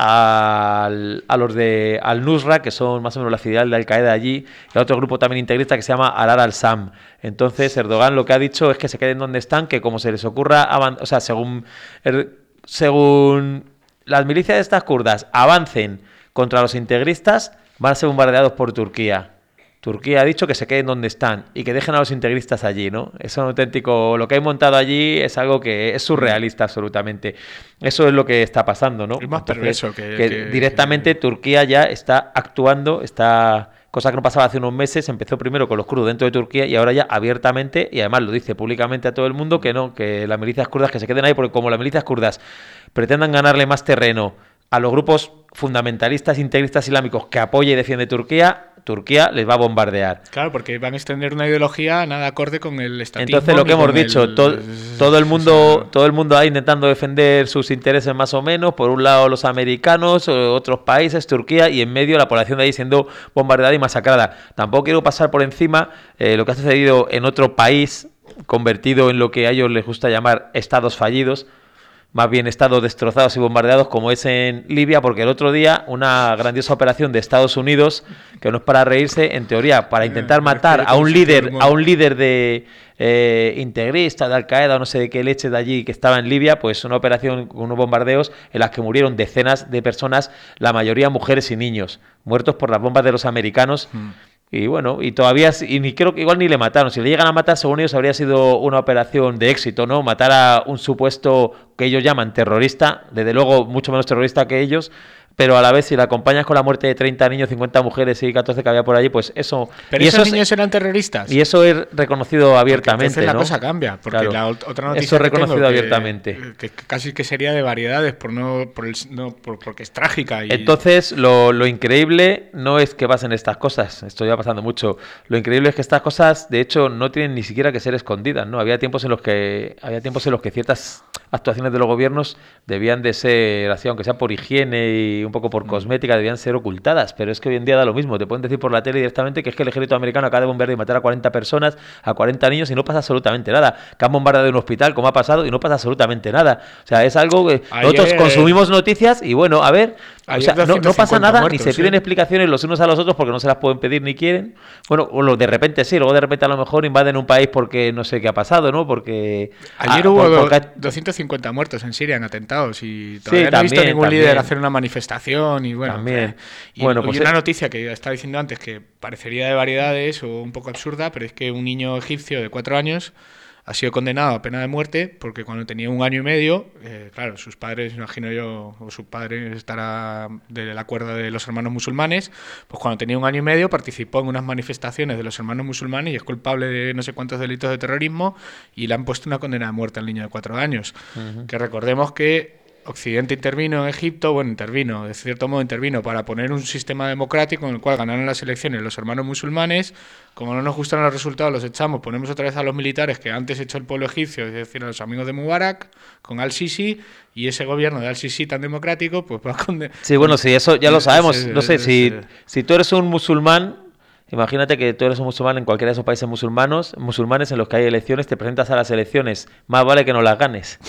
al, a los de Al-Nusra, que son más o menos la filial de Al-Qaeda allí, y a otro grupo también integrista que se llama Arar al-Sam. Entonces Erdogan lo que ha dicho es que se queden donde están, que como se les ocurra, o sea, según, er, según las milicias de estas kurdas avancen contra los integristas, van a ser bombardeados por Turquía. Turquía ha dicho que se queden donde están y que dejen a los integristas allí, ¿no? Es un auténtico... Lo que hay montado allí es algo que es surrealista absolutamente. Eso es lo que está pasando, ¿no? Es más perverso que, que, que... Directamente que... Turquía ya está actuando, está... Cosa que no pasaba hace unos meses, empezó primero con los kurdos dentro de Turquía y ahora ya abiertamente, y además lo dice públicamente a todo el mundo, que no, que las milicias kurdas que se queden ahí, porque como las milicias kurdas pretendan ganarle más terreno a los grupos fundamentalistas, integristas islámicos que apoya y defiende Turquía, Turquía les va a bombardear. Claro, porque van a extender una ideología nada acorde con el estatismo. Entonces lo que hemos dicho, el... to todo el mundo todo el mundo ahí intentando defender sus intereses más o menos, por un lado los americanos, otros países, Turquía, y en medio la población de ahí siendo bombardeada y masacrada. Tampoco quiero pasar por encima eh, lo que ha sucedido en otro país convertido en lo que a ellos les gusta llamar estados fallidos, más bien estados destrozados y bombardeados, como es en Libia, porque el otro día una grandiosa operación de Estados Unidos, que no es para reírse, en teoría, para intentar matar a un líder, a un líder de eh, integrista de Al-Qaeda o no sé de qué leche de allí que estaba en Libia, pues una operación con unos bombardeos en las que murieron decenas de personas, la mayoría mujeres y niños, muertos por las bombas de los americanos. Mm. Y bueno, y todavía, y ni creo que igual ni le mataron. Si le llegan a matar, según ellos, habría sido una operación de éxito, ¿no? Matar a un supuesto que ellos llaman terrorista, desde luego mucho menos terrorista que ellos, pero a la vez si la acompañas con la muerte de treinta niños, cincuenta mujeres y catorce que había por allí, pues eso... ¿Pero y esos eso niños eran terroristas? Y eso es reconocido abiertamente, entonces la ¿no? cosa cambia, porque claro. La otra noticia eso es reconocido que tengo, abiertamente. Que, que casi que sería de variedades, por no, por el, no por, porque es trágica. Y... Entonces, lo, lo increíble no es que pasen estas cosas, esto ya pasando mucho, lo increíble es que estas cosas, de hecho, no tienen ni siquiera que ser escondidas, ¿no? Había tiempos en los que, había tiempos en los que ciertas actuaciones de los gobiernos debían de ser, así, aunque sea por higiene y un poco por cosmética, debían ser ocultadas, pero es que hoy en día da lo mismo, te pueden decir por la tele directamente que es que el ejército americano acaba de bombardear y matar a cuarenta personas, a cuarenta niños y no pasa absolutamente nada, que han bombardeado un hospital como ha pasado y no pasa absolutamente nada, o sea, es algo que ayer, nosotros consumimos noticias y bueno, a ver, o sea, no, no pasa nada, muertos, ni se piden ¿sí? explicaciones los unos a los otros porque no se las pueden pedir ni quieren, bueno, o lo, de repente sí, luego de repente a lo mejor invaden un país porque no sé qué ha pasado, ¿no? Porque... Ayer ah, hubo por, porque... doscientos cincuenta muertos en Siria en atentados y todavía sí, no he también, visto ningún también. líder hacer una manifestación y bueno, también. y, bueno, y pues una es... noticia que estaba diciendo antes que parecería de variedades o un poco absurda, pero es que un niño egipcio de cuatro años ha sido condenado a pena de muerte porque cuando tenía un año y medio, eh, claro, sus padres, imagino yo, o su padre estará de la cuerda de los hermanos musulmanes, pues cuando tenía un año y medio participó en unas manifestaciones de los hermanos musulmanes y es culpable de no sé cuántos delitos de terrorismo y le han puesto una condena de muerte al niño de cuatro años. Uh-huh. Que recordemos que Occidente intervino en Egipto, bueno, intervino, de cierto modo intervino para poner un sistema democrático en el cual ganaron las elecciones los hermanos musulmanes. Como no nos gustan los resultados, los echamos, ponemos otra vez a los militares que antes echó el pueblo egipcio, es decir, a los amigos de Mubarak, con Al-Sisi, y ese gobierno de Al-Sisi tan democrático, pues va a condenar. Sí, bueno, sí, eso ya lo sabemos. No sé, si, si tú eres un musulmán, imagínate que tú eres un musulmán en cualquiera de esos países musulmanos, musulmanes en los que hay elecciones, te presentas a las elecciones, más vale que no las ganes.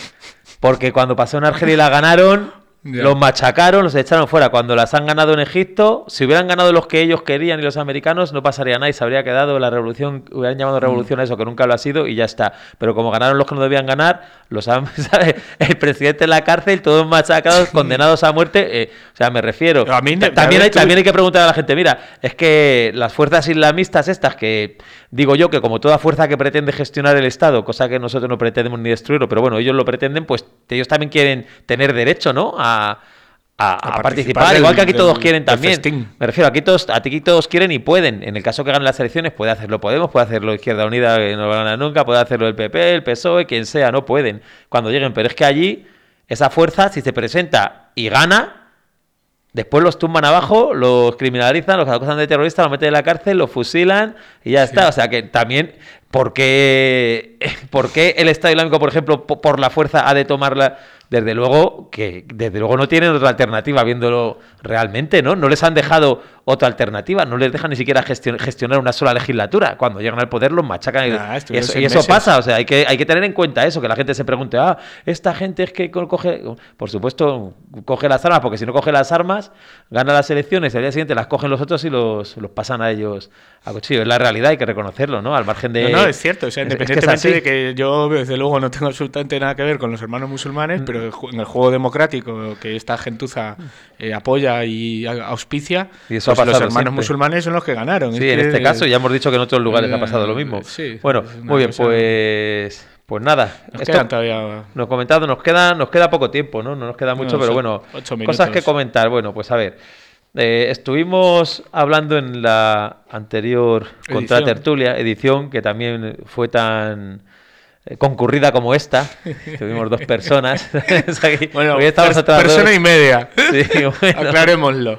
Porque cuando pasó en Argelia y la ganaron, yeah. los machacaron, los echaron fuera. Cuando las han ganado en Egipto, si hubieran ganado los que ellos querían y los americanos, no pasaría nada y se habría quedado la revolución, hubieran llamado revolución a eso, que nunca lo ha sido, y ya está. Pero como ganaron los que no debían ganar, los han, ¿sabes? El presidente en la cárcel, todos machacados, condenados a muerte. Eh, o sea, me refiero. A mí, también, hay, tú... también hay que preguntar a la gente, mira, es que las fuerzas islamistas estas que... Digo yo que como toda fuerza que pretende gestionar el Estado, cosa que nosotros no pretendemos ni destruirlo, pero bueno, ellos lo pretenden, pues ellos también quieren tener derecho, ¿no? A, a, a, a participar, participar del, igual que aquí del, todos quieren también. Me refiero, aquí todos, aquí todos quieren y pueden. En el caso que ganen las elecciones, puede hacerlo Podemos, puede hacerlo Izquierda Unida, que no lo gana nunca, puede hacerlo el P P, el P S O E, quien sea, no pueden cuando lleguen. Pero es que allí, esa fuerza, si se presenta y gana... Después los tumban abajo, los criminalizan, los acusan de terroristas, los meten en la cárcel, los fusilan y ya sí. está. O sea que también, ¿por qué, ¿por qué el Estado Islámico, por ejemplo, por la fuerza ha de tomarla? Desde luego que desde luego no tienen otra alternativa viéndolo realmente, ¿no? No les han dejado otra alternativa, no les dejan ni siquiera gestion- gestionar una sola legislatura. Cuando llegan al poder los machacan nah, y, y eso, y eso pasa, o sea, hay que hay que tener en cuenta eso, que la gente se pregunte, ah, esta gente es que coge, por supuesto, coge las armas, porque si no coge las armas, gana las elecciones, y al día siguiente las cogen los otros y los, los pasan a ellos a cuchillo. Es la realidad, hay que reconocerlo, ¿no? Al margen de... No, no, es cierto, o sea, independientemente es, es que de que yo, desde luego, no tengo absolutamente nada que ver con los hermanos musulmanes, pero en el juego democrático que esta gentuza eh, apoya y auspicia, y eso pues ha pasado los hermanos siempre. Musulmanes son los que ganaron. Sí, es en que, este caso ya hemos dicho que en otros lugares eh, ha pasado lo mismo. Sí, bueno, muy bien, pues pues nada. Nos esto quedan todavía... Nos comentado, nos queda, nos queda poco tiempo, ¿no? No nos queda mucho, no, pero bueno, cosas que comentar. Bueno, pues a ver. Eh, estuvimos hablando en la anterior Contratertulia, edición, que también fue tan... concurrida como esta, tuvimos dos personas. Bueno, hoy estamos pers- persona dos. y media. Sí, bueno. Aclarémoslo.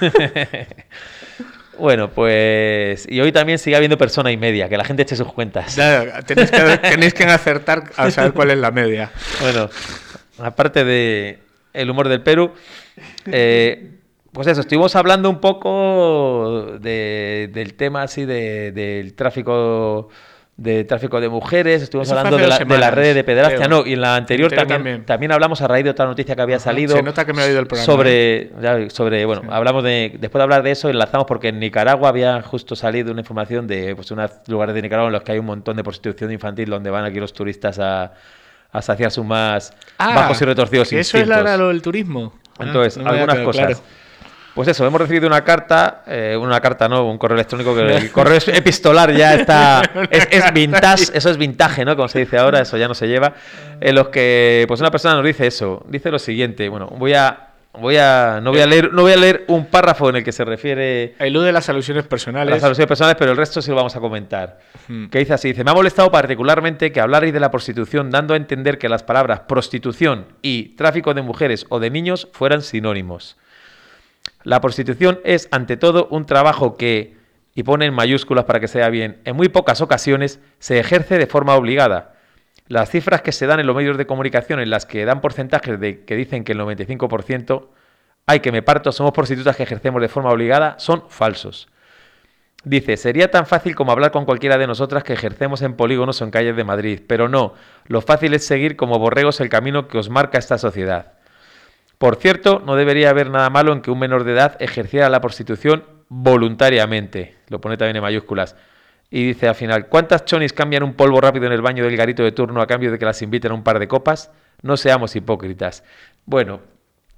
Bueno, pues... Y hoy también sigue habiendo persona y media, que la gente eche sus cuentas. Claro, tenéis que, tenéis que acertar a saber cuál es la media. Bueno, aparte de el humor del Perú, eh, pues eso, estuvimos hablando un poco de, del tema así de, del tráfico... de tráfico de mujeres, estuvimos eso hablando de la, semanas, de la red de pederastia, no, y en la anterior también, también también hablamos a raíz de otra noticia que había Ajá, salido. Se nota que me ha oído el programa. Sobre, ya, sobre bueno, sí. hablamos de, después de hablar de eso, enlazamos porque en Nicaragua había justo salido una información de pues unos lugares de Nicaragua en los que hay un montón de prostitución infantil donde van aquí los turistas a, a saciar sus más ah, bajos y retorcidos instintos. Eso es la, lo del turismo. Entonces, ah, no algunas cosas. Claro. Pues eso, hemos recibido una carta, eh, una carta no, un correo electrónico, que el correo epistolar ya está, es, es vintage, eso es vintage, ¿no? Como se dice ahora, eso ya no se lleva, en los que, pues una persona nos dice eso, dice lo siguiente, bueno, voy a, voy a, no voy a leer, no voy a leer un párrafo en el que se refiere... Elude las alusiones personales. Las alusiones personales, pero el resto sí lo vamos a comentar. Hmm. Que dice así, dice, me ha molestado particularmente que hablarais de la prostitución dando a entender que las palabras prostitución y tráfico de mujeres o de niños fueran sinónimos. La prostitución es, ante todo, un trabajo que, y pone en mayúsculas para que sea bien, en muy pocas ocasiones se ejerce de forma obligada. Las cifras que se dan en los medios de comunicación en las que dan porcentajes de que dicen que el noventa y cinco por ciento, ay que me parto, somos prostitutas que ejercemos de forma obligada, son falsos. Dice, sería tan fácil como hablar con cualquiera de nosotras que ejercemos en polígonos o en calles de Madrid, pero no, lo fácil es seguir como borregos el camino que os marca esta sociedad. Por cierto, no debería haber nada malo en que un menor de edad ejerciera la prostitución voluntariamente. Lo pone también en mayúsculas. Y dice al final, ¿cuántas chonis cambian un polvo rápido en el baño del garito de turno a cambio de que las inviten a un par de copas? No seamos hipócritas. Bueno,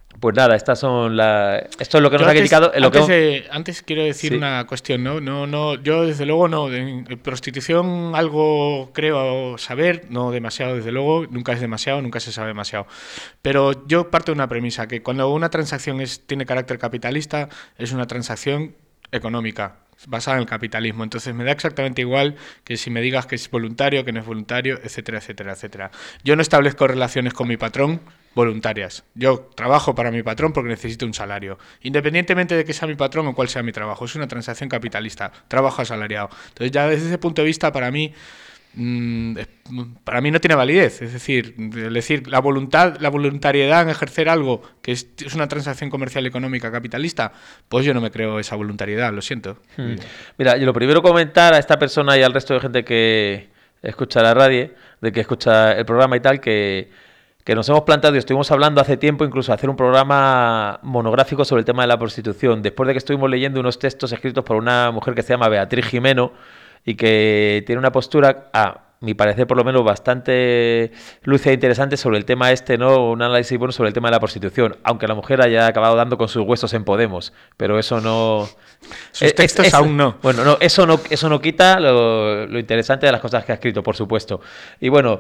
Pues nada, estas son la... esto es lo que nos Yo ha antes, criticado. Lo antes, que... de- antes quiero decir Sí. una cuestión, ¿no? No, no, yo desde luego no. En prostitución algo creo saber, no demasiado desde luego, nunca es demasiado, nunca se sabe demasiado. Pero yo parto de una premisa, que cuando una transacción es, tiene carácter capitalista, es una transacción económica, basada en el capitalismo. Entonces me da exactamente igual que si me digas que es voluntario, que no es voluntario, etcétera, etcétera, etcétera. Yo no establezco relaciones con mi patrón voluntarias. Yo trabajo para mi patrón porque necesito un salario. Independientemente de que sea mi patrón o cuál sea mi trabajo. Es una transacción capitalista. Trabajo asalariado. Entonces ya desde ese punto de vista, para mí, mmm, para mí no tiene validez. Es decir, es decir, la voluntad, la voluntariedad en ejercer algo que es, es una transacción comercial económica capitalista, pues yo no me creo esa voluntariedad, lo siento. Hmm. Mira, yo lo primero comentar a esta persona y al resto de gente que escucha la radio, de que escucha el programa y tal, que, que nos hemos planteado y estuvimos hablando hace tiempo incluso hacer un programa monográfico sobre el tema de la prostitución, después de que estuvimos leyendo unos textos escritos por una mujer que se llama Beatriz Jimeno y que tiene una postura, a mi parecer por lo menos, bastante lúcida e interesante sobre el tema este, ¿no? Un análisis bueno sobre el tema de la prostitución, aunque la mujer haya acabado dando con sus huesos en Podemos, pero eso no... Sus textos es, es, aún no. Bueno, no, eso no, eso no quita lo, lo interesante de las cosas que ha escrito, por supuesto. Y bueno,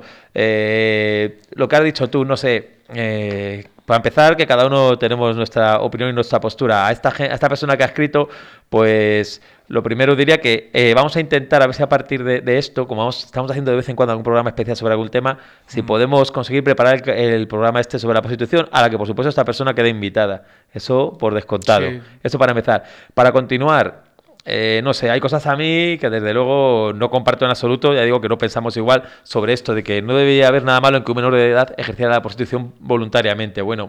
eh, lo que has dicho tú, no sé... Eh, para empezar, que cada uno tenemos nuestra opinión y nuestra postura. A esta, a esta persona que ha escrito, pues lo primero diría que eh, vamos a intentar, a ver si a partir de, de esto, como vamos, estamos haciendo de vez en cuando algún programa especial sobre algún tema, si mm. podemos conseguir preparar el, el programa este sobre la prostitución, a la que por supuesto esta persona quede invitada. Eso por descontado. Sí. Eso para empezar. Para continuar... Eh, no sé, hay cosas a mí que desde luego no comparto en absoluto, ya digo que no pensamos igual sobre esto de que no debería haber nada malo en que un menor de edad ejerciera la prostitución voluntariamente. Bueno,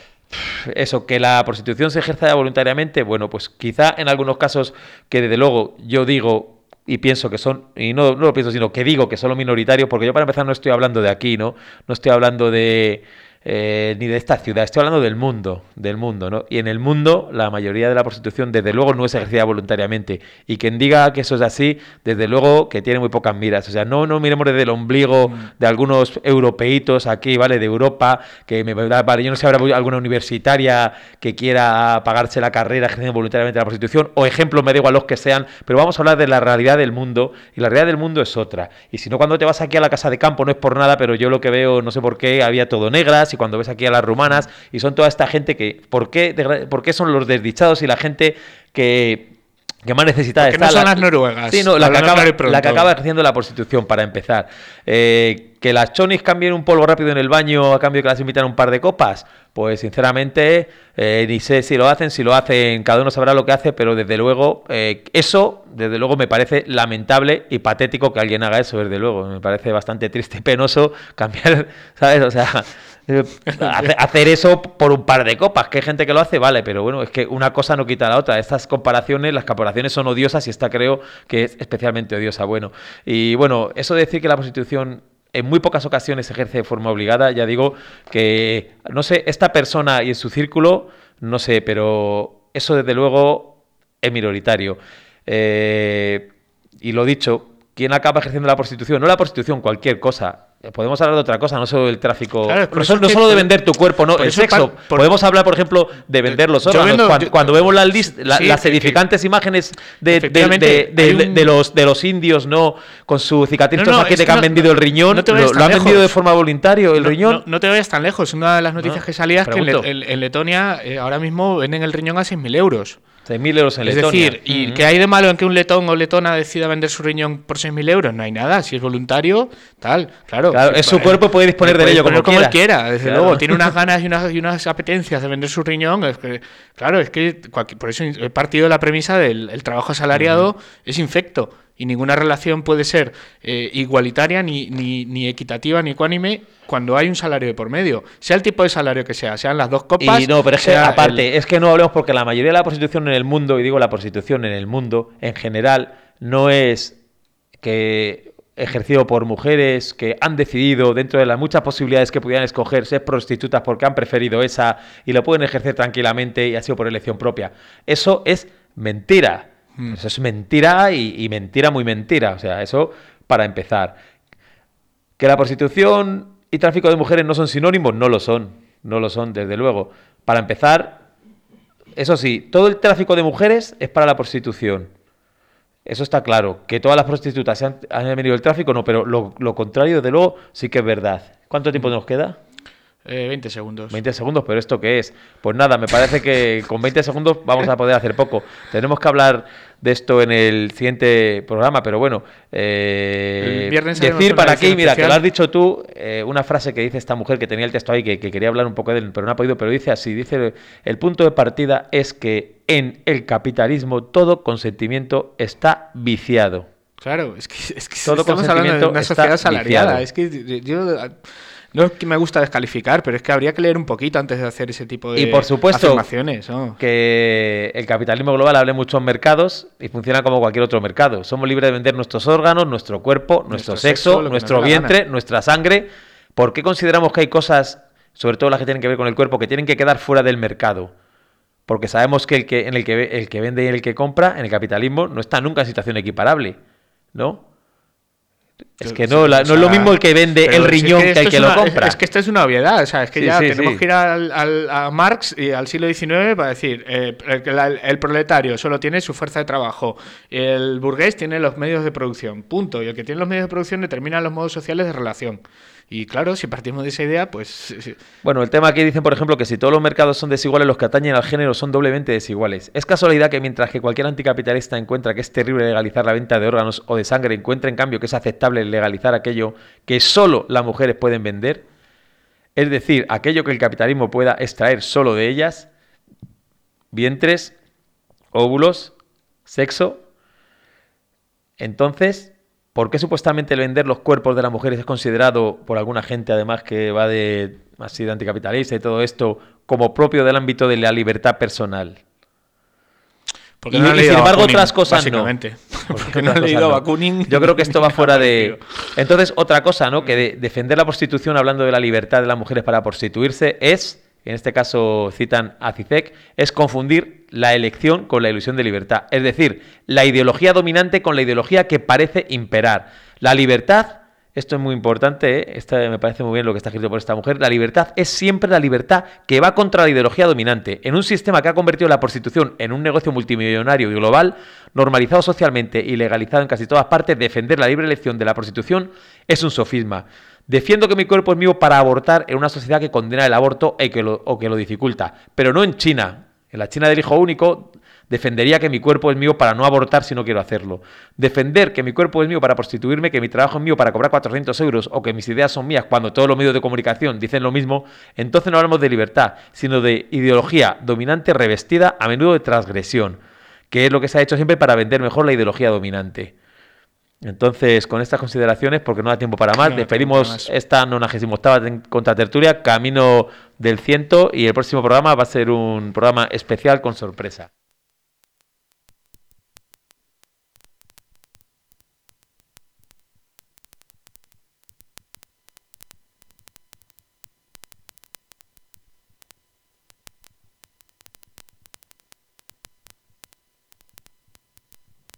eso, que la prostitución se ejerza voluntariamente, bueno, pues quizá en algunos casos que desde luego yo digo y pienso que son, y no, no lo pienso, sino que digo que son los minoritarios, porque yo para empezar no estoy hablando de aquí, ¿no? No estoy hablando de... Eh, ni de esta ciudad, estoy hablando del mundo, del mundo, ¿no? Y en el mundo la mayoría de la prostitución desde luego no es ejercida voluntariamente, y quien diga que eso es así, desde luego que tiene muy pocas miras, o sea, no, no miremos desde el ombligo mm. de algunos europeitos aquí, ¿vale? De Europa, que me vale, yo no sé, habrá alguna universitaria que quiera pagarse la carrera ejerciendo voluntariamente la prostitución, o ejemplos, me da igual los que sean, pero vamos a hablar de la realidad del mundo, y la realidad del mundo es otra, y si no, cuando te vas aquí a la casa de campo, no es por nada, pero yo lo que veo, no sé por qué, había todo negras, y cuando ves aquí a las rumanas, y son toda esta gente que, ¿por qué, ¿por qué son los desdichados y la gente que, que más necesitada está? No son la, las noruegas. Sí, no, la que, acaba, la que acaba ejerciendo la prostitución, para empezar. Eh, que las chonis cambien un polvo rápido en el baño a cambio de que las invitan a un par de copas, pues sinceramente eh, ni sé si lo hacen, si lo hacen, cada uno sabrá lo que hace, pero desde luego eh, eso, desde luego me parece lamentable y patético que alguien haga eso, desde luego, me parece bastante triste y penoso cambiar, ¿sabes? O sea, eh, hacer eso por un par de copas, que hay gente que lo hace, vale, pero bueno, es que una cosa no quita la otra, estas comparaciones, las comparaciones son odiosas y esta creo que es especialmente odiosa, bueno, y bueno, eso de decir que la prostitución en muy pocas ocasiones se ejerce de forma obligada, ya digo que, no sé, esta persona y en su círculo, no sé, pero eso desde luego es minoritario. Eh, y lo dicho, ¿quién acaba ejerciendo la prostitución? No la prostitución, cualquier cosa. Podemos hablar de otra cosa, no solo del tráfico, claro, no, solo, no solo de vender tu cuerpo, no, el sexo. Par, por, Podemos hablar, por ejemplo, de vender los órganos. Vendo, cuando, yo, cuando vemos la list, la, sí, las edificantes que, imágenes de, de, de, de, un... de, los, de los indios, ¿no? Con su cicatriz no, no, aquí de que, que han no, vendido el riñón, no lo, lo han vendido de forma voluntaria, el no, riñón. No, no te vayas tan lejos. Una de las noticias no, que salía es pregunto. que en, en, en Letonia eh, ahora mismo venden el riñón a seis mil euros. seis mil euros en es Letonia. Es decir, ¿y uh-huh. qué hay de malo en que un letón o letona decida vender su riñón por seis mil euros? No hay nada, si es voluntario, tal, claro. claro es su cuerpo, puede disponer de ello como, como quiera. él quiera, desde claro. luego. Tiene unas ganas y unas, y unas apetencias de vender su riñón. Es que, claro, es que por eso he partido de la premisa del el trabajo asalariado uh-huh. es infecto. Y ninguna relación puede ser eh, igualitaria, ni, ni, ni equitativa, ni ecuánime cuando hay un salario de por medio. Sea el tipo de salario que sea, sean las dos copas... Y no, pero es que aparte, el... es que no hablemos porque la mayoría de la prostitución en el mundo, y digo la prostitución en el mundo, en general, no es que ejercido por mujeres que han decidido, dentro de las muchas posibilidades que pudieran escoger, ser prostitutas porque han preferido esa y lo pueden ejercer tranquilamente y ha sido por elección propia. Eso es mentira. Eso es mentira y, y mentira muy mentira. O sea, eso para empezar. ¿Que la prostitución y tráfico de mujeres no son sinónimos? No lo son. No lo son, desde luego. Para empezar, eso sí, todo el tráfico de mujeres es para la prostitución. Eso está claro. Que todas las prostitutas se han, han venido del tráfico, no, pero lo, lo contrario, desde luego, sí que es verdad. ¿Cuánto tiempo nos queda? Eh, veinte segundos. veinte segundos, pero ¿esto qué es? Pues nada, me parece que con veinte segundos vamos a poder hacer poco. Tenemos que hablar de esto en el siguiente programa, pero bueno, eh, El viernes decir haremos una para aquí, edición mira, que especial. lo has dicho tú, eh, una frase que dice esta mujer que tenía el texto ahí, que, que quería hablar un poco de él, pero no ha podido, pero dice así, dice, el punto de partida es que en el capitalismo todo consentimiento está viciado. Claro, es que, es que Todo estamos hablando de consentimiento una está sociedad asalariada. viciado. Es que yo... No es que me gusta descalificar, pero es que habría que leer un poquito antes de hacer ese tipo de Y por supuesto afirmaciones, ¿no? que el capitalismo global abre muchos mercados y funciona como cualquier otro mercado. Somos libres de vender nuestros órganos, nuestro cuerpo, nuestro, Nuestro sexo, sexo, lo que nuestro nos dé la vientre, gana. nuestra sangre. ¿Por qué consideramos que hay cosas, sobre todo las que tienen que ver con el cuerpo, que tienen que quedar fuera del mercado? Porque sabemos que el que, en el que el que vende y el que compra en el capitalismo no está nunca en situación equiparable, ¿no? Es que no, la- no es lo mismo el que vende Pero el si es riñón que esto el es que lo una- compra. Es que esto es una obviedad, o sea, es que Sí, ya sí, tenemos sí. que ir al, al- a Marx y al siglo diecinueve para decir, eh, el, el- el proletario solo tiene su fuerza de trabajo, el burgués tiene los medios de producción, punto, y el que tiene los medios de producción determina los modos sociales de relación. Y claro, si partimos de esa idea, pues... sí. Bueno, el tema aquí dicen, por ejemplo, que si todos los mercados son desiguales, los que atañen al género son doblemente desiguales. Es casualidad que mientras que cualquier anticapitalista encuentra que es terrible legalizar la venta de órganos o de sangre, encuentra en cambio que es aceptable legalizar aquello que solo las mujeres pueden vender, es decir, aquello que el capitalismo pueda extraer solo de ellas, vientres, óvulos, sexo. Entonces, ¿por qué supuestamente el vender los cuerpos de las mujeres es considerado por alguna gente, además que va de así de anticapitalista y todo esto, como propio del ámbito de la libertad personal? Porque Y, no han y leído sin a embargo Bakunin, otras cosas básicamente. no. Porque no Otras han leído cosas a no. Bakunin. Yo creo que esto va fuera de... Partido. Entonces, otra cosa, ¿no? Que de- defender la prostitución, hablando de la libertad de las mujeres para prostituirse, es, en este caso citan a Zizek, es confundir la elección con la ilusión de libertad. Es decir, la ideología dominante con la ideología que parece imperar. La libertad, esto es muy importante, ¿eh? Esto me parece muy bien lo que está escrito por esta mujer, la libertad es siempre la libertad que va contra la ideología dominante. En un sistema que ha convertido la prostitución en un negocio multimillonario y global, normalizado socialmente y legalizado en casi todas partes, defender la libre elección de la prostitución es un sofisma. Defiendo que mi cuerpo es mío para abortar en una sociedad que condena el aborto y que lo, o que lo dificulta, pero no en China. En la China del hijo único defendería que mi cuerpo es mío para no abortar si no quiero hacerlo. Defender que mi cuerpo es mío para prostituirme, que mi trabajo es mío para cobrar cuatrocientos euros o que mis ideas son mías cuando todos los medios de comunicación dicen lo mismo, entonces no hablamos de libertad, sino de ideología dominante revestida a menudo de transgresión, que es lo que se ha hecho siempre para vender mejor la ideología dominante. Entonces, con estas consideraciones, porque no da tiempo para más, No, despedimos más. esta nonagésima octava contratertulia, camino del ciento, y el próximo programa va a ser un programa especial con sorpresa.